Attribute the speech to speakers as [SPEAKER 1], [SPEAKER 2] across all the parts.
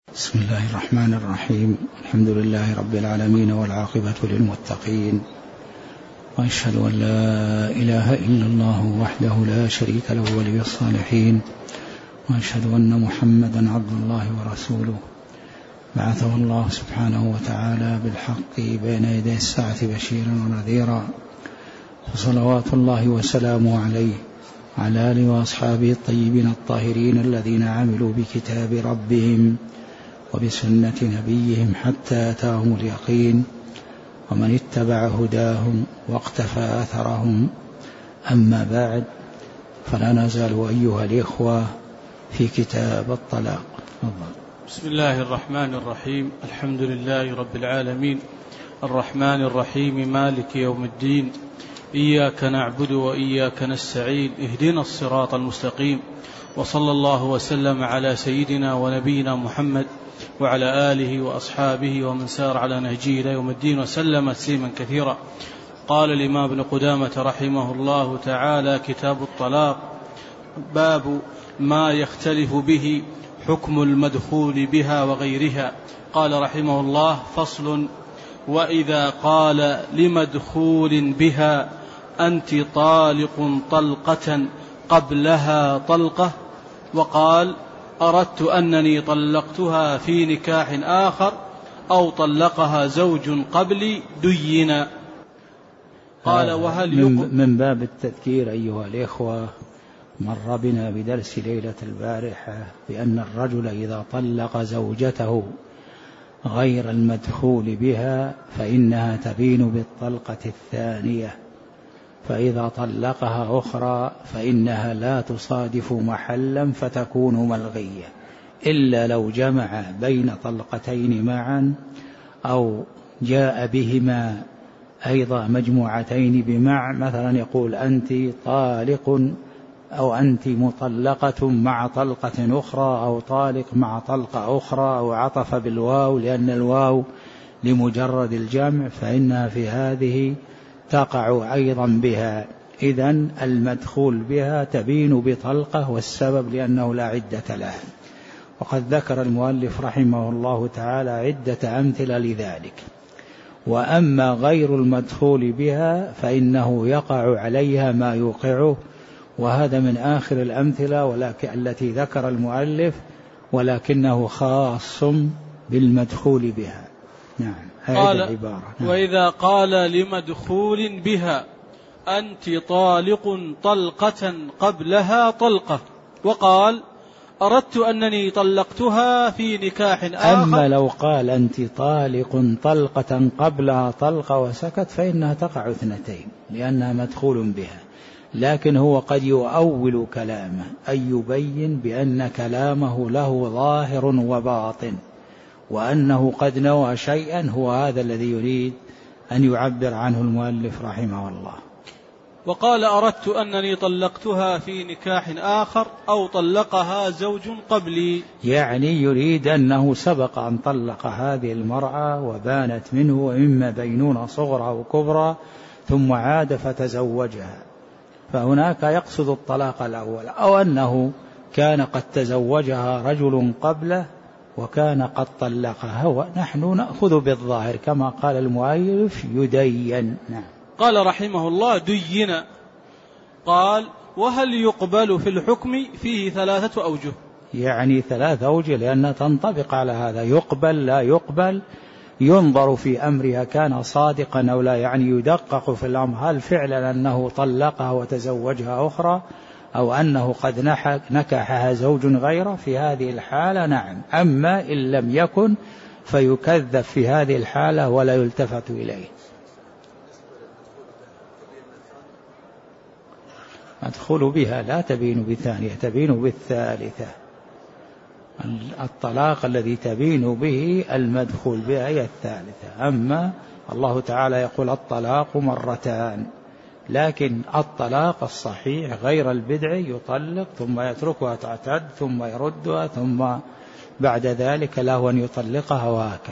[SPEAKER 1] بسم الله الرحمن الرحيم. الحمد لله رب العالمين والعاقبة للمتقين، وأشهد أن لا إله إلا الله وحده لا شريك له ولي الصالحين، وأشهد أن محمدا عبد الله ورسوله بعثه الله سبحانه وتعالى بالحق بين يدي الساعة بشيرا ونذيرا، فصلوات الله وسلامه عليه وعلى آله وأصحابه الطيبين الطاهرين الذين عملوا بكتاب ربهم وبسنة نبيهم حتى أتاهم اليقين، ومن اتبع هداهم واقتفى أثرهم. أما بعد، فلا نزال أيها الإخوة في كتاب الطلاق.
[SPEAKER 2] بسم الله الرحمن الرحيم. الحمد لله رب العالمين الرحمن الرحيم مالك يوم الدين، إياك نعبد وإياك نستعين، اهدنا الصراط المستقيم، وصلى الله وسلم على سيدنا ونبينا محمد وعلى آله وأصحابه ومن سار على نهجه إلى يوم الدين وسلم تسليما كثيرا. قال الإمام ابن قدامة رحمه الله تعالى: كتاب الطلاق. باب ما يختلف به حكم المدخول بها وغيرها. قال رحمه الله: فصل: وإذا قال لمدخول بها أنت طالق طلقة قبلها طلقة، وقال: أردت أنني طلقتها في نكاح آخر، أو طلقها زوج قبلي، دينا. قال: وهل
[SPEAKER 1] من باب التذكير أيها الإخوة، مر بنا بدرس ليلة البارحة بأن الرجل إذا طلق زوجته غير المدخول بها فإنها تبين بالطلقة الثانية، فإذا طلقها أخرى فإنها لا تصادف محلا فتكون ملغية، إلا لو جمع بين طلقتين معا أو جاء بهما أيضا مجموعتين بمع، مثلا يقول أنت طالق أو أنت مطلقة مع طلقة أخرى، أو طالق مع طلقة أخرى، أو عطف بالواو لأن الواو لمجرد الجمع، فإنها في هذه تقع أيضا بها. إذن المدخول بها تبين بطلقة، والسبب لأنه لا عدة لها. وقد ذكر المؤلف رحمه الله تعالى عدة أمثلة لذلك. وأما غير المدخول بها فإنه يقع عليها ما يوقعه، وهذا من آخر الأمثلة التي ذكر المؤلف، ولكنه خاص بالمدخول بها. نعم، هذه العبارة.
[SPEAKER 2] نعم. وإذا قال لمدخول بها أنت طالق طلقة قبلها طلقة، وقال: أردت أنني طلقتها في نكاح آخر.
[SPEAKER 1] أما لو قال أنت طالق طلقة قبلها طلقة وسكت فإنها تقع اثنتين لأنها مدخول بها، لكن هو قد يؤول كلامه أي يبين بأن كلامه له ظاهر وباطن، وأنه قد نوى شيئا، هو هذا الذي يريد أن يعبر عنه المؤلف رحمه الله.
[SPEAKER 2] وقال: أردت أنني طلقتها في نكاح آخر، أو طلقها زوج قبلي،
[SPEAKER 1] يعني يريد أنه سبق أن طلق هذه المرأة وبانت منه، وإما بينونة صغرى وكبرى، ثم عاد فتزوجها، فهناك يقصد الطلاق الأول، أو أنه كان قد تزوجها رجل قبله وكان قد طلقها، ونحن نأخذ بالظاهر كما قال المؤلف يدين. نعم.
[SPEAKER 2] قال رحمه الله: دينا. قال: وهل يقبل في الحكم فيه 3 أوجه؟
[SPEAKER 1] يعني 3 أوجه، لأنها تنطبق على هذا: يقبل لا يقبل، ينظر في أمرها كان صادقا أو لا، يعني يدقق في الأمر، هل فعلا أنه طلقها وتزوجها أخرى، أو أنه قد نكحها زوج غيره. في هذه الحالة نعم. أما إن لم يكن فيكذب في هذه الحالة ولا يلتفت إليه. مدخول بها لا تبين بثانية، تبين بالثالثة. الطلاق الذي تبين به المدخول بها هي الثالثة. أما الله تعالى يقول: الطلاق مرتان، لكن الطلاق الصحيح غير البدع يطلق ثم يتركها تعتد ثم يردها، ثم بعد ذلك له أن يطلقها، وهكذا.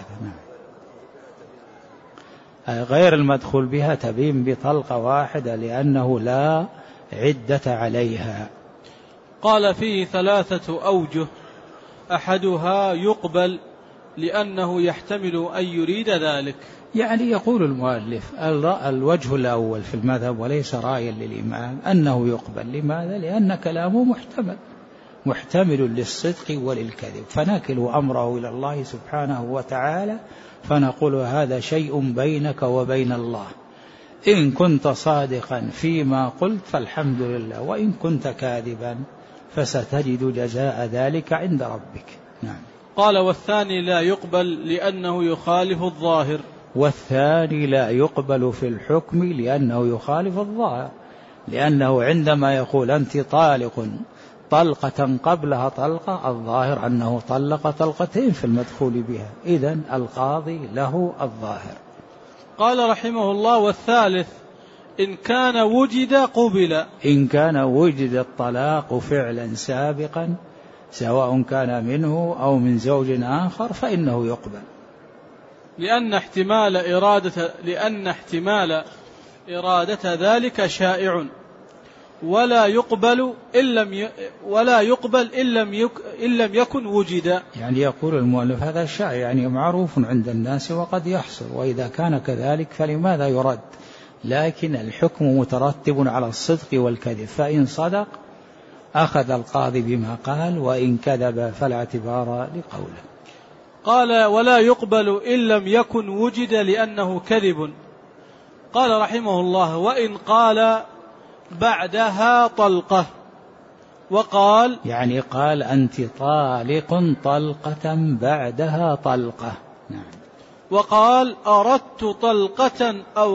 [SPEAKER 1] غير المدخول بها تبين بطلقة واحدة لأنه لا عدة عليها.
[SPEAKER 2] قال: فيه 3 أوجه: أحدها يقبل لأنه يحتمل أن يريد ذلك.
[SPEAKER 1] يعني يقول المؤلف الوجه الأول في المذهب وليس رأيا للإمام أنه يقبل. لماذا؟ لأن كلامه محتمل للصدق وللكذب، فنكل أمره إلى الله سبحانه وتعالى فنقول هذا شيء بينك وبين الله، إن كنت صادقا فيما قلت فالحمد لله، وإن كنت كاذبا فستجد جزاء ذلك عند ربك. نعم.
[SPEAKER 2] قال والثاني لا يقبل لأنه يخالف الظاهر.
[SPEAKER 1] والثاني لا يقبل في الحكم لأنه يخالف الظاهر، لأنه عندما يقول أنت طالق طلقة قبلها طلقة، الظاهر أنه طلق طلقتين في المدخول بها، إذن القاضي له الظاهر.
[SPEAKER 2] قال رحمه الله والثالث إن كان وجد قبل.
[SPEAKER 1] إن كان وجد الطلاق فعلا سابقا سواء كان منه أو من زوج آخر فإنه يقبل،
[SPEAKER 2] لأن احتمال إرادة ذلك شائع، ولا يقبل إن لم يكن وجد.
[SPEAKER 1] يعني يقول المؤلف هذا شائع، يعني معروف عند الناس وقد يحصل، وإذا كان كذلك فلماذا يرد؟ لكن الحكم مترتب على الصدق والكذب، فإن صدق أخذ القاضي بما قال، وإن كذب فلا اعتبار لقوله.
[SPEAKER 2] قال ولا يقبل إن لم يكن وجد لأنه كذب. قال رحمه الله وإن قال بعدها طلقة، وقال يعني
[SPEAKER 1] قال أنت طالق طلقة بعدها طلقة. نعم.
[SPEAKER 2] وقال أردت طلقة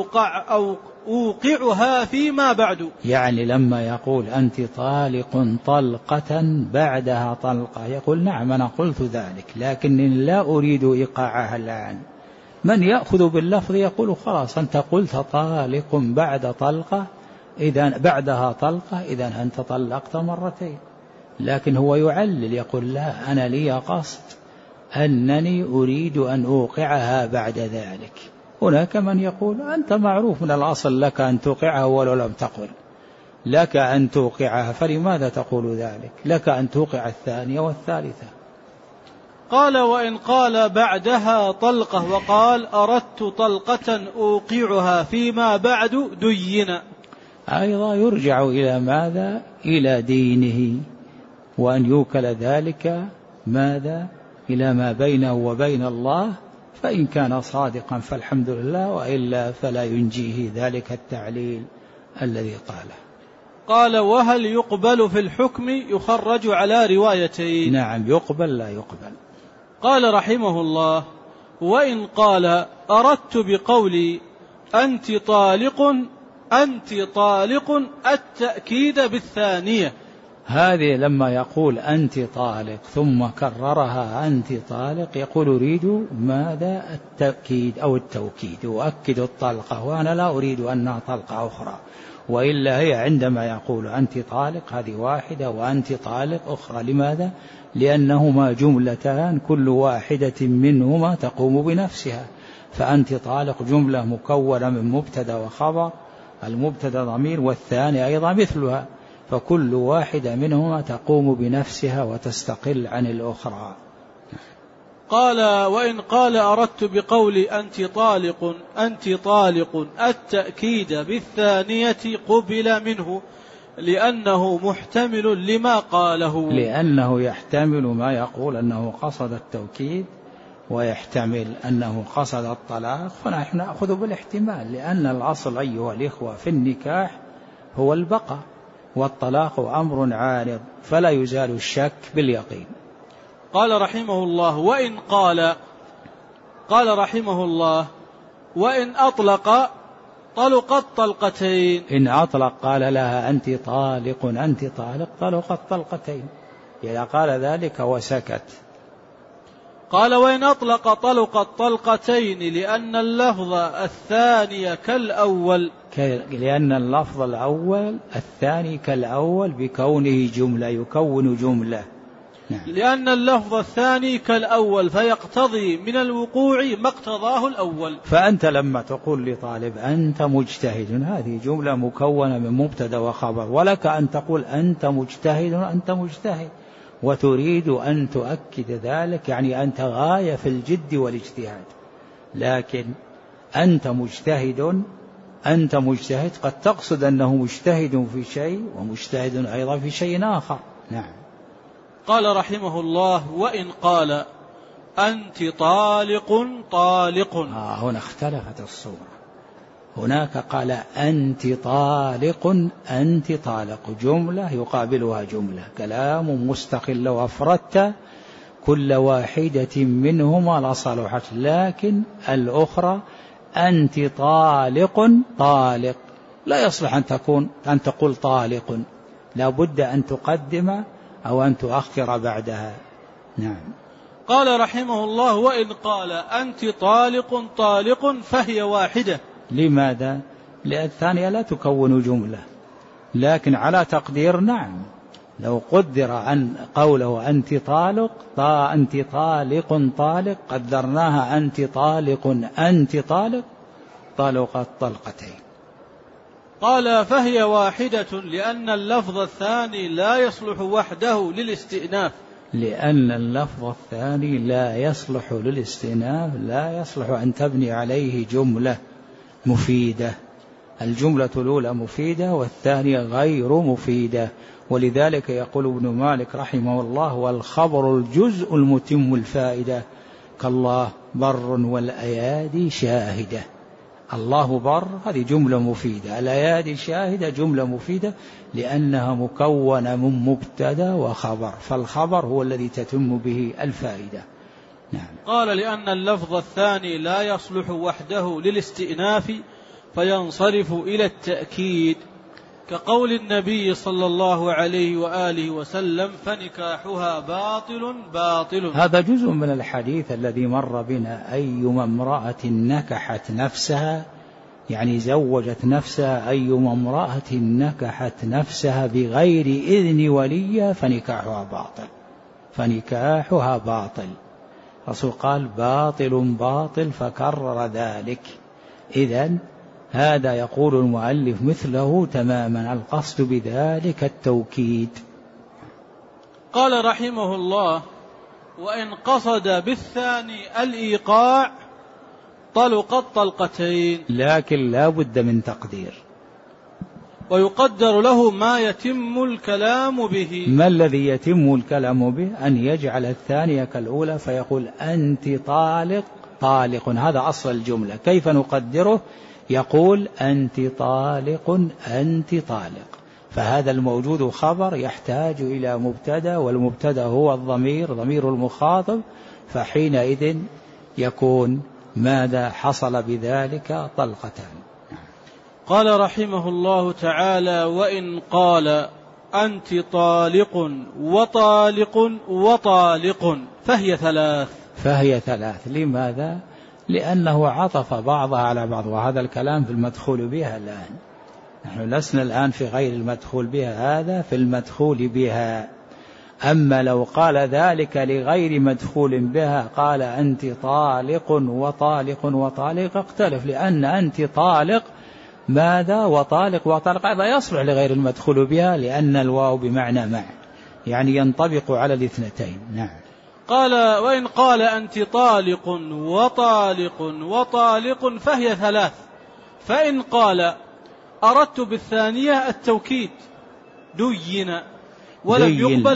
[SPEAKER 2] أوقعها فيما بعد،
[SPEAKER 1] يعني لما يقول أنت طالق طلقة بعدها طلقة يقول نعم أنا قلت ذلك، لكنني لا أريد إيقاعها الآن. من يأخذ باللفظ يقول خلاص أنت قلت طالق بعد طلقة، إذا بعدها طلقة إذا أنت طلقت مرتين، لكن هو يعلل يقول لا أنا لي قصد أنني أريد أن أوقعها بعد ذلك. هناك من يقول أنت معروف من الأصل لك أن توقعها ولو لم تقل، لك أن توقعها فلماذا تقول ذلك؟ لك أن توقع الثانية والثالثة.
[SPEAKER 2] قال وإن قال بعدها طلقة وقال أردت طلقة أوقعها فيما بعد دين،
[SPEAKER 1] أيضا يرجع إلى ماذا؟ إلى دينه، وأن يوكل ذلك ماذا؟ إلى ما بينه وبين الله، فإن كان صادقا فالحمد لله، وإلا فلا ينجيه ذلك التعليل الذي قاله.
[SPEAKER 2] قال وهل يقبل في الحكم يخرج على روايتين؟
[SPEAKER 1] نعم يقبل لا يقبل.
[SPEAKER 2] قال رحمه الله وإن قال أردت بقولي أنت طالق التأكيد بالثانية،
[SPEAKER 1] هذه لما يقول أنت طالق ثم كررها أنت طالق يقول أريد ماذا؟ التأكيد أو التوكيد، أؤكد الطلقة وأنا لا أريد أنها طلقة أخرى، وإلا هي عندما يقول أنت طالق هذه واحدة وأنت طالق أخرى. لماذا؟ لأنهما جملتان كل واحدة منهما تقوم بنفسها، فأنت طالق جملة مكونة من مبتدأ وخبر، المبتدأ ضمير والثاني أيضا مثلها، فكل واحدة منهما تقوم بنفسها وتستقل عن الأخرى.
[SPEAKER 2] قال وإن قال أردت بقولي أنت طالق التأكيد بالثانية قبل منه، لأنه محتمل لما قاله،
[SPEAKER 1] لأنه يحتمل ما يقول أنه قصد التوكيد ويحتمل أنه قصد الطلاق، فنحن نأخذ بالاحتمال، لأن الأصل أيها الإخوة في النكاح هو البقاء، والطلاق أمر عارض فلا يزال الشك باليقين.
[SPEAKER 2] قال رحمه الله وإن أطلق طلقت طلقتين،
[SPEAKER 1] إن أطلق قال لها أنت طالق طلقت طلقتين، إذا قال ذلك وسكت.
[SPEAKER 2] قال وإن أطلق طلقت طلقتين لأن اللفظ الثاني كالأول،
[SPEAKER 1] لأن اللفظ الأول الثاني كالأول بكونه جملة يكون جملة. نعم.
[SPEAKER 2] لأن اللفظ الثاني كالأول فيقتضي من الوقوع ما اقتضاه الأول.
[SPEAKER 1] فأنت لما تقول لطالب أنت مجتهد هذه جملة مكونة من مبتدأ وخبر، ولك أن تقول أنت مجتهد وتريد أن تؤكد ذلك، يعني أنت غاية في الجد والاجتهاد، لكن أنت مجتهد قد تقصد أنه مجتهد في شيء ومجتهد أيضا في شيء آخر. نعم.
[SPEAKER 2] قال رحمه الله: وإن قال أنت طالق طالق.
[SPEAKER 1] هنا اختلفت الصورة، هناك قال أنت طالق جملة يقابلها جملة، كلام مستقل، لو أفردت كل واحدة منهما لصلحت، لكن الأخرى أنت طالق لا يصلح أن تقول طالق، لا بد أن تقدم أو أن تؤخر بعدها. نعم.
[SPEAKER 2] قال رحمه الله: وإن قال أنت طالق طالق فهي واحدة.
[SPEAKER 1] لماذا؟ لأن الثانية لا تكون جملة، لكن على تقدير نعم، لو قدر أن قوله أنت طالق قدرناها أنت طالق طلقت طلقتين.
[SPEAKER 2] قال: فهي واحدة لأن اللفظ الثاني لا يصلح وحده للاستئناف.
[SPEAKER 1] لأن اللفظ الثاني لا يصلح للاستئناف، لا يصلح أن تبني عليه جملة مفيدة، الجملة الأولى مفيدة والثانية غير مفيدة. ولذلك يقول ابن مالك رحمه الله: والخبر الجزء المتم الفائدة، كالله بر والأيادي شاهدة. الله بر هذه جملة مفيدة، الأيادي شاهدة جملة مفيدة، لأنها مكونة من مبتدأ وخبر، فالخبر هو الذي تتم به الفائدة. نعم.
[SPEAKER 2] قال: لأن اللفظ الثاني لا يصلح وحده للاستئناف فينصرف إلى التأكيد، كقول النبي صلى الله عليه وآله وسلم: فنكاحها باطل.
[SPEAKER 1] هذا جزء من الحديث الذي مر بنا: أيما امرأة نكحت نفسها، يعني زوجت نفسها، أيما امرأة نكحت نفسها بغير إذن وليها فنكاحها باطل. الرسول قال باطل فكرر ذلك. إذن هذا يقول المؤلف مثله تماما، القصد بذلك التوكيد.
[SPEAKER 2] قال رحمه الله: وإن قصد بالثاني الإيقاع طلقت طلقتين،
[SPEAKER 1] لكن لا بد من تقدير،
[SPEAKER 2] ويقدر له ما يتم الكلام به.
[SPEAKER 1] ما الذي يتم الكلام به؟ أن يجعل الثانية كالأولى فيقول أنت طالق، هذا أصل الجملة. كيف نقدره؟ يقول أنت طالق، فهذا الموجود خبر يحتاج إلى مبتدأ، والمبتدأ هو ضمير المخاطب، فحينئذ يكون ماذا حصل بذلك؟ طلقتان.
[SPEAKER 2] قال رحمه الله تعالى: وإن قال أنت طالق وطالق فهي ثلاث.
[SPEAKER 1] لماذا؟ لأنه عطف بعضها على بعض، وهذا الكلام في المدخول بها الآن، نحن لسنا الآن في غير المدخول بها، هذا في المدخول بها. أما لو قال ذلك لغير مدخول بها، قال أنت طالق وطالق اختلف، لأن أنت طالق ماذا؟ وطالق هذا يصلح لغير المدخول بها، لأن الواو بمعنى مع، يعني ينطبق على الاثنتين. نعم.
[SPEAKER 2] قال: وإن قال أنت طالق وطالق فهي ثلاث. فإن قال أردت بالثانية التوكيد دين ولم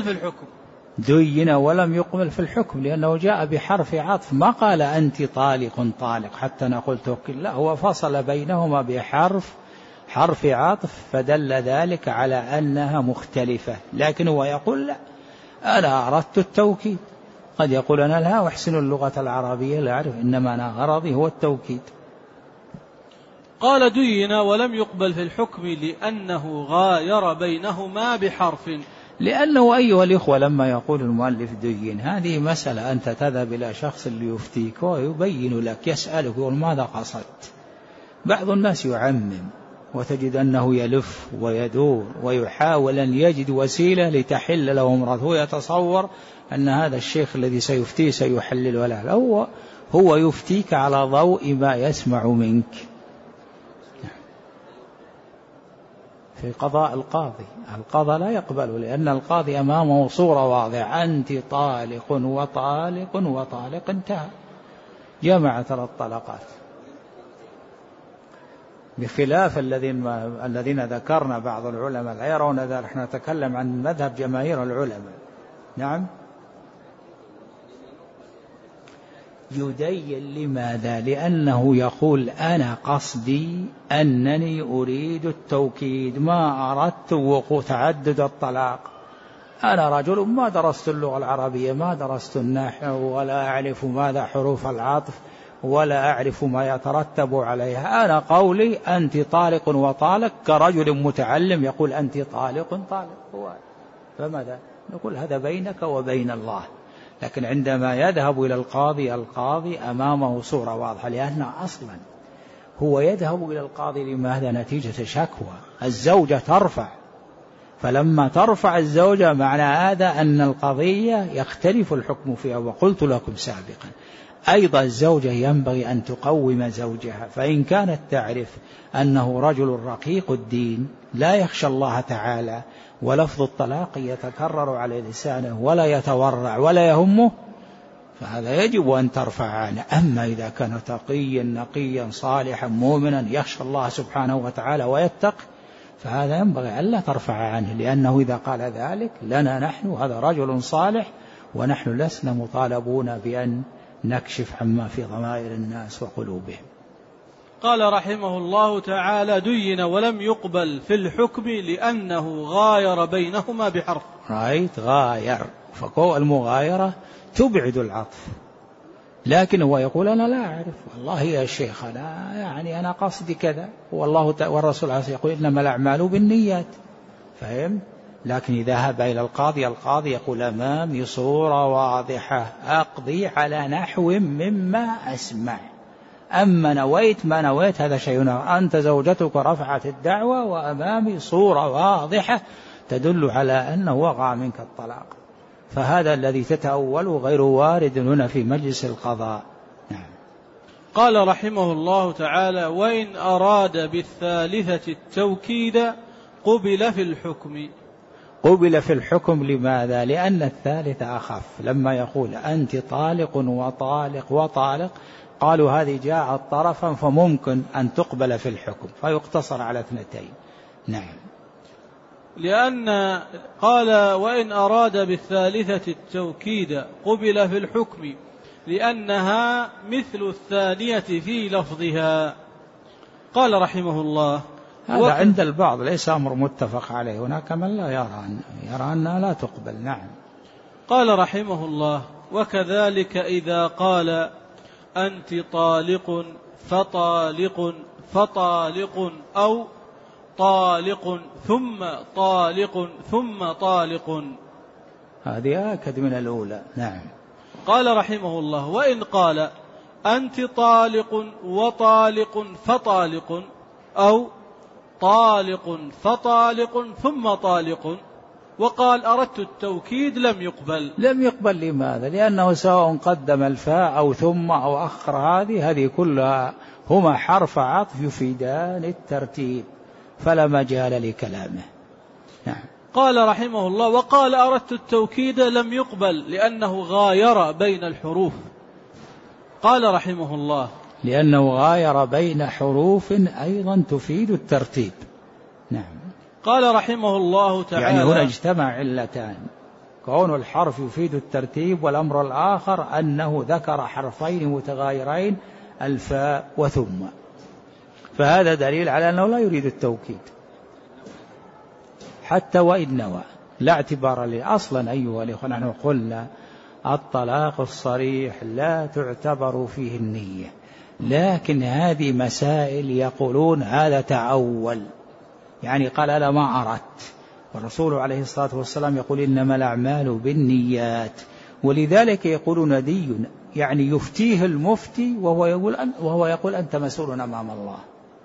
[SPEAKER 2] يقبل في الحكم،
[SPEAKER 1] لأنه جاء بحرف عطف، ما قال أنت طالق حتى نقول توكيد، لا، هو فصل بينهما بحرف عطف، فدل ذلك على أنها مختلفة. لكن هو يقول لا، أنا أردت التوكيد، قد يقول أنا لا أحسن اللغة العربية، لا أعرف، إنما أنا غرضي هو التوكيد.
[SPEAKER 2] قال: دين ولم يقبل في الحكم لأنه غاير بينهما بحرف.
[SPEAKER 1] لأنه أيها الإخوة لما يقول المؤلف دين، هذه مسألة أنت تذهب إلى شخص ليفتيك ويبين لك، يسألك يقول ماذا قصدت. بعض الناس يعمم وتجد أنه يلف ويدور ويحاول أن يجد وسيلة لتحل له امرأة، هو يتصور أن هذا الشيخ الذي سيفتيه سيحلل، ولا هو يفتيك على ضوء ما يسمع منك. في قضاء القاضي. القضاء لا يقبل، لأن القاضي أمامه صورة واضحة: أنت طالق وطالق وطالق، انتهى، جمع 3 طلقات. بخلاف الذين ذكرنا بعض العلماء لا يرون ذلك. نحن نتكلم عن مذهب جماهير العلماء. نعم. يدين لماذا؟ لأنه يقول: أنا قصدي أنني أريد التوكيد، ما أردت وقوع تعدد الطلاق. أنا رجل ما درست اللغة العربية، ما درست النحو، ولا أعرف ماذا حروف العطف، ولا أعرف ما يترتب عليها. أنا قولي أنت طالق وطالق، كرجل متعلم يقول أنت طالق طالق. فماذا نقول؟ هذا بينك وبين الله. لكن عندما يذهب إلى القاضي أمامه صورة واضحة، لأن أصلا هو يذهب إلى القاضي لماذا؟ نتيجة شكوى. الزوجة ترفع، فلما ترفع الزوجة معنى هذا أن القضية يختلف الحكم فيها. وقلت لكم سابقا أيضا الزوجة ينبغي أن تقوم زوجها، فإن كانت تعرف أنه رجل رقيق الدين لا يخشى الله تعالى، ولفظ الطلاق يتكرر على لسانه ولا يتورع ولا يهمه، فهذا يجب أن ترفع عنه. أما إذا كان تقيا نقيا صالحا مؤمنا يخشى الله سبحانه وتعالى ويتق، فهذا ينبغي ألا ترفع عنه، لأنه إذا قال ذلك لنا نحن هذا رجل صالح، ونحن لسنا مطالبون بأن نكشف عما في ضمائر الناس وقلوبهم.
[SPEAKER 2] قال رحمه الله تعالى: دين ولم يقبل في الحكم لأنه غاير بينهما بحرف.
[SPEAKER 1] رأيت؟ غاير، فقوة المغايرة تبعد العطف، لكن هو يقول أنا لا أعرف والله يا شيخ، أنا قصدي كذا، والله والرسول عليه يقول إنما الأعمال بالنيات، فهم؟ لكن إذا ذهب إلى القاضي يقول أمامي صورة واضحة أقضي على نحو مما أسمع، أما نويت ما نويت هذا شيء. أنت زوجتك رفعت الدعوة وأمامي صورة واضحة تدل على أنه وقع منك الطلاق، فهذا الذي تتأول غير وارد هنا في مجلس القضاء. نعم.
[SPEAKER 2] قال رحمه الله تعالى: وإن أراد بالثالثة التوكيد قبل في الحكم.
[SPEAKER 1] قبل في الحكم لماذا؟ لأن الثالث أخف. لما يقول أنت طالق وطالق وطالق قالوا هذه جاءت طرفا فممكن أن تقبل في الحكم، فيقتصر على 2. نعم.
[SPEAKER 2] لأن قال: وإن أراد بالثالثة التوكيد قبل في الحكم لأنها مثل الثانية في لفظها. قال رحمه الله:
[SPEAKER 1] هذا عند البعض ليس أمر متفق عليه، هناك من لا يرى أنها لا تقبل. نعم.
[SPEAKER 2] قال رحمه الله: وكذلك إذا قال أنت طالق فطالق فطالق، أو طالق ثم طالق ثم طالق،
[SPEAKER 1] هذه آكد من الأولى. نعم.
[SPEAKER 2] قال رحمه الله: وإن قال أنت طالق وطالق فطالق، أو طالق فطالق ثم طالق، وقال أردت التوكيد، لم يقبل.
[SPEAKER 1] لم يقبل لماذا؟ لأنه سواء قدم الفاء أو ثم أو أخر هذه كلها هما حرف عطف يفيدان الترتيب، فلا مجال لكلامه. نعم.
[SPEAKER 2] قال رحمه الله: وقال أردت التوكيد لم يقبل لأنه غاير بين الحروف. قال رحمه الله:
[SPEAKER 1] لأنه غاير بين حروف أيضا تفيد الترتيب. نعم.
[SPEAKER 2] قال رحمه الله تعالى:
[SPEAKER 1] يعني هنا اجتمع علتان، كون الحرف يفيد الترتيب، والأمر الآخر أنه ذكر حرفين متغايرين الفاء وثم، فهذا دليل على أنه لا يريد التوكيد حتى وإن نوى، لا اعتبار له. أصلا أيها الإخوة نحن قلنا الطلاق الصريح لا تعتبر فيه النية، لكن هذه مسائل يقولون هذا تأول، يعني قال أنا ما أردت، والرسول عليه الصلاة والسلام يقول إنما الأعمال بالنيات، ولذلك يقولون دي يعني يفتيه المفتي وهو يقول أنت مسؤول أمام الله.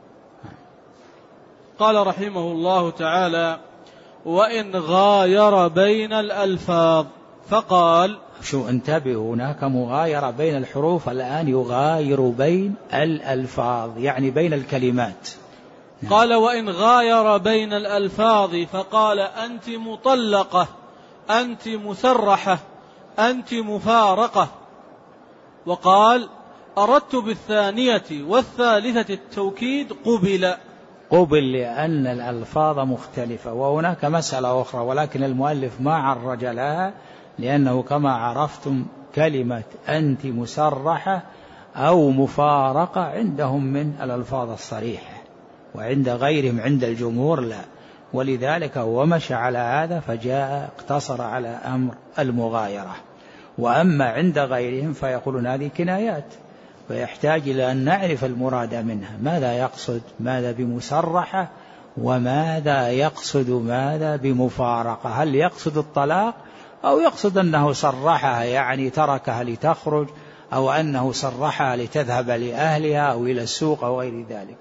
[SPEAKER 2] قال رحمه الله تعالى: وإن غاير بين الألفاظ، فقال
[SPEAKER 1] شو انتبهوا، هناك مغايرة بين الحروف، الآن يغاير بين الألفاظ يعني بين الكلمات.
[SPEAKER 2] قال: وإن غاير بين الألفاظ فقال: أنت مطلقة، أنت مسرحة، أنت مفارقة، وقال: أردت بالثانية والثالثة التوكيد،
[SPEAKER 1] قبل لأن الألفاظ مختلفة. وهناك مسألة أخرى ولكن المؤلف ما عرج لها، لأنه كما عرفتم كلمة أنت مسرحة أو مفارقة عندهم من الألفاظ الصريحة، وعند غيرهم عند الجمهور لا، ولذلك هو مشى على هذا فجاء اقتصر على أمر المغايرة. وأما عند غيرهم فيقولون هذه كنايات، فيحتاج إلى أن نعرف المراد منها، ماذا يقصد، ماذا بمسرحة، وماذا يقصد ماذا بمفارقة، هل يقصد الطلاق أو يقصد أنه صرحها يعني تركها لتخرج، أو أنه صرحها لتذهب لأهلها أو إلى السوق أو غير ذلك.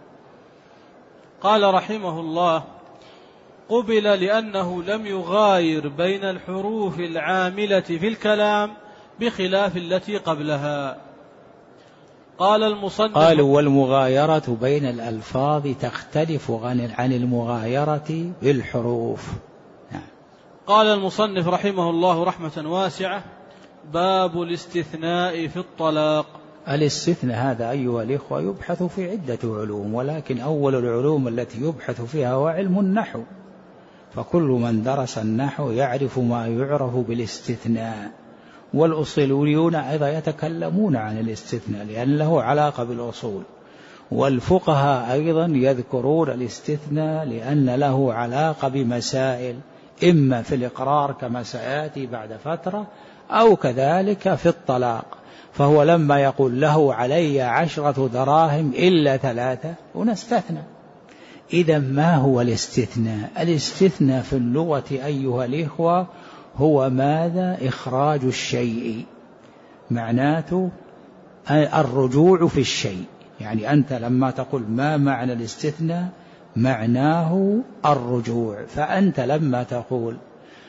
[SPEAKER 2] قال رحمه الله: قبل لأنه لم يغاير بين الحروف العاملة في الكلام بخلاف التي قبلها. قال المصنف:
[SPEAKER 1] قالوا: والمغايرة بين الألفاظ تختلف عن المغايرة بالحروف.
[SPEAKER 2] قال المصنف رحمه الله رحمة واسعة: باب الاستثناء في الطلاق.
[SPEAKER 1] الاستثناء هذا أيها الإخوة يبحث في عدة علوم، ولكن أول العلوم التي يبحث فيها هو علم النحو، فكل من درس النحو يعرف ما يعرف بالاستثناء، والأصوليون أيضا يتكلمون عن الاستثناء لأن له علاقة بالأصول، والفقهاء أيضا يذكرون الاستثناء لأن له علاقة بمسائل إما في الإقرار كما سيأتي بعد فترة، أو كذلك في الطلاق. فهو لما يقول له علي 10 دراهم إلا 3 ونستثنى. إذا ما هو الاستثناء؟ الاستثناء في اللغة أيها الإخوة هو ماذا؟ إخراج الشيء، معناته الرجوع في الشيء. يعني أنت لما تقول ما معنى الاستثناء معناه الرجوع، فأنت لما تقول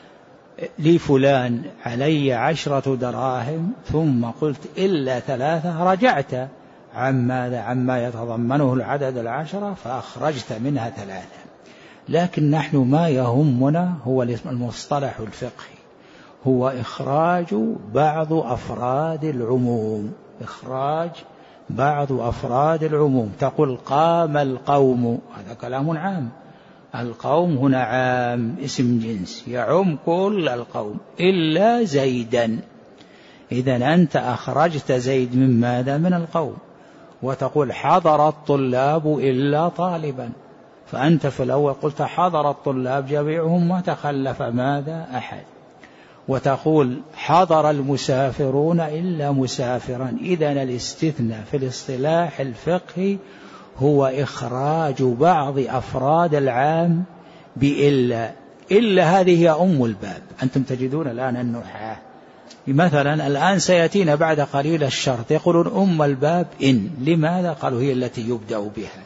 [SPEAKER 1] لفلان علي 10 دراهم ثم قلت إلا 3 رجعت عن ماذا؟ عما يتضمنه العدد 10 فأخرجت منها 3. لكن نحن ما يهمنا هو المصطلح الفقهي، هو إخراج بعض أفراد العموم، إخراج بعض أفراد العموم. تقول قام القوم، هذا كلام عام، القوم هنا عام اسم جنس يعم كل القوم إلا زيدا. إذن أنت أخرجت زيد من ماذا؟ من القوم. وتقول حضر الطلاب إلا طالبا، فأنت في الأول قلت حضر الطلاب جميعهم وتخلف ماذا؟ أحد. وتقول حضر المسافرون إلا مسافرا. إذن الاستثناء في الاصطلاح الفقهي هو إخراج بعض أفراد العام بإلا. إلا هذه هي أم الباب. أنتم تجدون الآن النحاة مثلا الآن سيأتينا بعد قليل الشرط يقولون أم الباب إن. لماذا؟ قالوا هي التي يبدأ بها.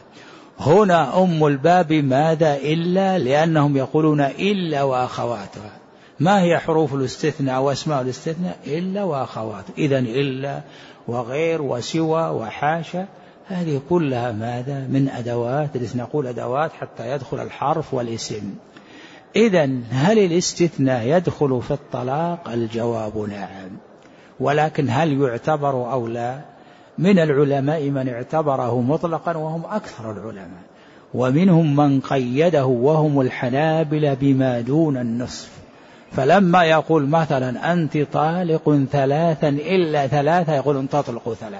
[SPEAKER 1] هنا أم الباب ماذا؟ إلا، لأنهم يقولون إلا وأخواتها. ما هي حروف الاستثناء واسماء الاستثناء؟ إلا وأخواتها. إذن إلا وغير وسوى وحاشا هذه كلها ماذا؟ من أدوات، نقول أدوات حتى يدخل الحرف والاسم. إذن هل الاستثناء يدخل في الطلاق؟ الجواب نعم. ولكن هل يعتبر أو لا؟ من العلماء من اعتبره مطلقا وهم أكثر العلماء، ومنهم من قيده وهم الحنابلة بما دون النصف. فلما يقول مثلا أنت طالق 3 إلا 3 يقول تطلق 3،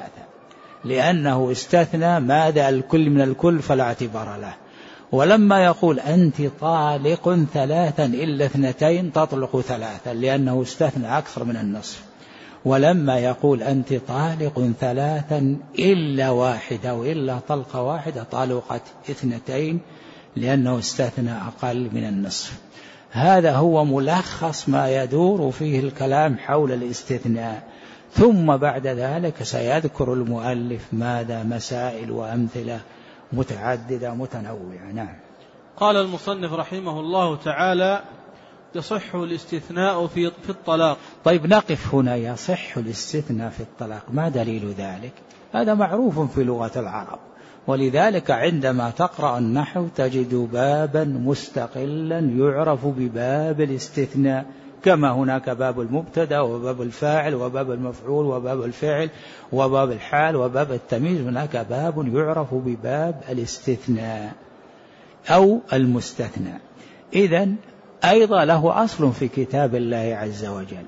[SPEAKER 1] لأنه استثنى ماذا؟ الكل من الكل فلا اعتبار له. ولما يقول أنت طالق 3 إلا 2 تطلق 3، لأنه استثنى أكثر من النصف. ولما يقول أنت طالق 3 إلا 1 وإلا طلقة 1 طالقت 2، لأنه استثنى أقل من النصف. هذا هو ملخص ما يدور فيه الكلام حول الاستثناء. ثم بعد ذلك سيذكر المؤلف ماذا؟ مسائل وأمثلة متعددة متنوعة. نعم.
[SPEAKER 2] قال المصنف رحمه الله تعالى: يصح الاستثناء في الطلاق.
[SPEAKER 1] طيب نقف هنا. يصح الاستثناء في الطلاق، ما دليل ذلك؟ هذا معروف في لغة العرب، ولذلك عندما تقرأ النحو تجد بابا مستقلا يعرف بباب الاستثناء، كما هناك باب المبتدأ وباب الفاعل وباب المفعول وباب الفعل وباب الحال وباب التمييز، هناك باب يعرف بباب الاستثناء أو المستثنى. إذن أيضا له أصل في كتاب الله عز وجل.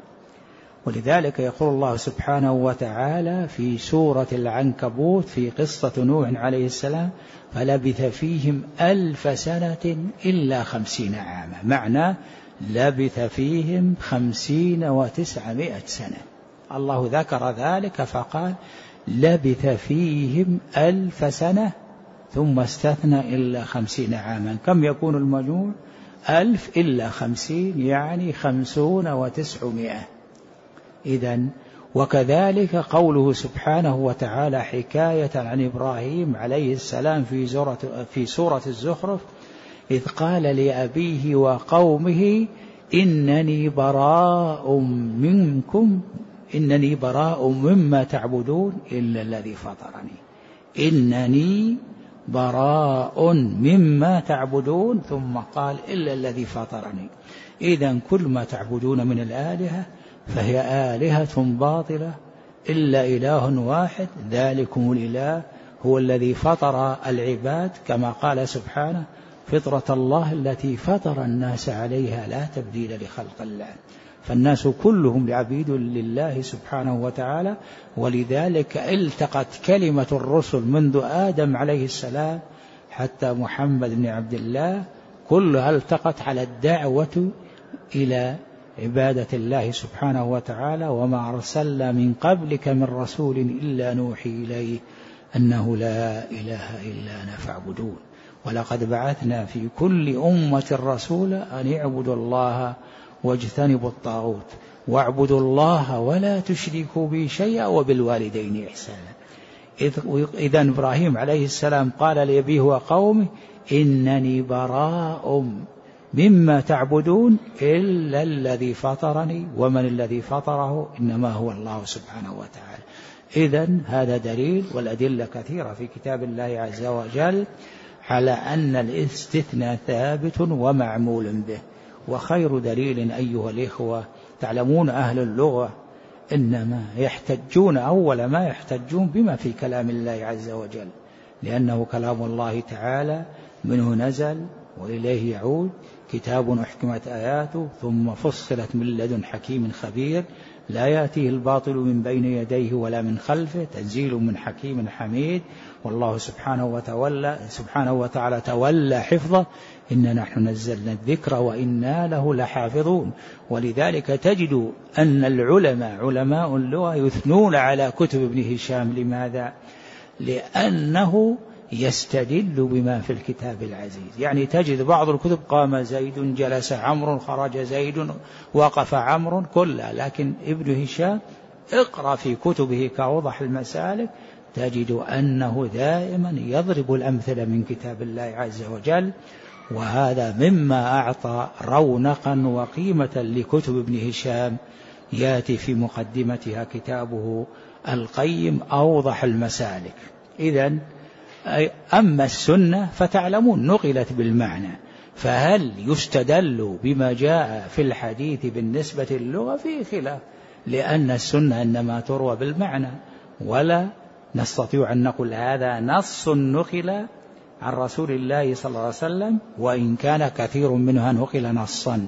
[SPEAKER 1] ولذلك يقول الله سبحانه وتعالى في سورة العنكبوت في قصة نوح عليه السلام: فلبث فيهم 1000 سنة إلا 50 عاما، معنى لبث فيهم 50 و900 سنة. الله ذكر ذلك فقال لبث فيهم 1000 سنة ثم استثنى إلا 50 عاما. كم يكون المجموع؟ 1000 إلا 50 يعني 50 و900. إذن وكذلك قوله سبحانه وتعالى حكاية عن إبراهيم عليه السلام في سورة الزخرف: إذ قال لأبيه وقومه إنني براء منكم إنني براء مما تعبدون إلا الذي فطرني. إنني براء مما تعبدون ثم قال إلا الذي فطرني. إذن كل ما تعبدون من الآلهة فهي آلهة باطلة إلا إله واحد، ذلكم الإله هو الذي فطر العباد، كما قال سبحانه: فطرة الله التي فطر الناس عليها لا تبديل لخلق الله. فالناس كلهم عبيد لله سبحانه وتعالى. ولذلك التقت كلمة الرسل منذ آدم عليه السلام حتى محمد بن عبد الله كلها التقت على الدعوة إلى عبادة الله سبحانه وتعالى: وما أرسلنا من قبلك من رسول إلا نوحي إليه أنه لا إله إلا أنا فاعبدون. ولقد بعثنا في كل أمة رسولا أن اعبدوا الله واجتنبوا الطاغوت واعبدوا الله ولا تشركوا به شيئا وبالوالدين إحسانا. إذن إبراهيم عليه السلام قال لأبيه وقومه إنني براء مما تعبدون إلا الذي فطرني ومن الذي فطره إنما هو الله سبحانه وتعالى. إذن هذا دليل، والأدلة كثيرة في كتاب الله عز وجل على أن الاستثناء ثابت ومعمول به. وخير دليل أيها الإخوة، تعلمون أهل اللغة إنما يحتجون أول ما يحتجون بما في كلام الله عز وجل، لأنه كلام الله تعالى منه نزل وإليه يعود، كتاب أحكمت آياته ثم فصلت من لدن حكيم خبير، لا يأتيه الباطل من بين يديه ولا من خلفه، تنزيل من حكيم حميد. والله سبحانه وتعالى تولى حفظه، إنا نحن نزلنا الذكر وإنا له لحافظون. ولذلك تجد أن علماء اللغة يثنون على كتب ابن هشام. لماذا؟ لأنه يستدل بما في الكتاب العزيز. يعني تجد بعض الكتب قام زيد، جلس عمرو، خرج زيد، وقف عمرو، كلها. لكن ابن هشام اقرأ في كتبه كأوضح المسالك تجد أنه دائما يضرب الأمثلة من كتاب الله عز وجل. وهذا مما أعطى رونقا وقيمة لكتب ابن هشام، يأتي في مقدمتها كتابه القيم أوضح المسالك. إذن أما السنة فتعلمون نقلت بالمعنى، فهل يستدل بما جاء في الحديث بالنسبة للغة؟ فيه خلاف، لأن السنة إنما تروى بالمعنى، ولا نستطيع أن نقول هذا نص نقل عن رسول الله صلى الله عليه وسلم، وإن كان كثير منها نقل نصا.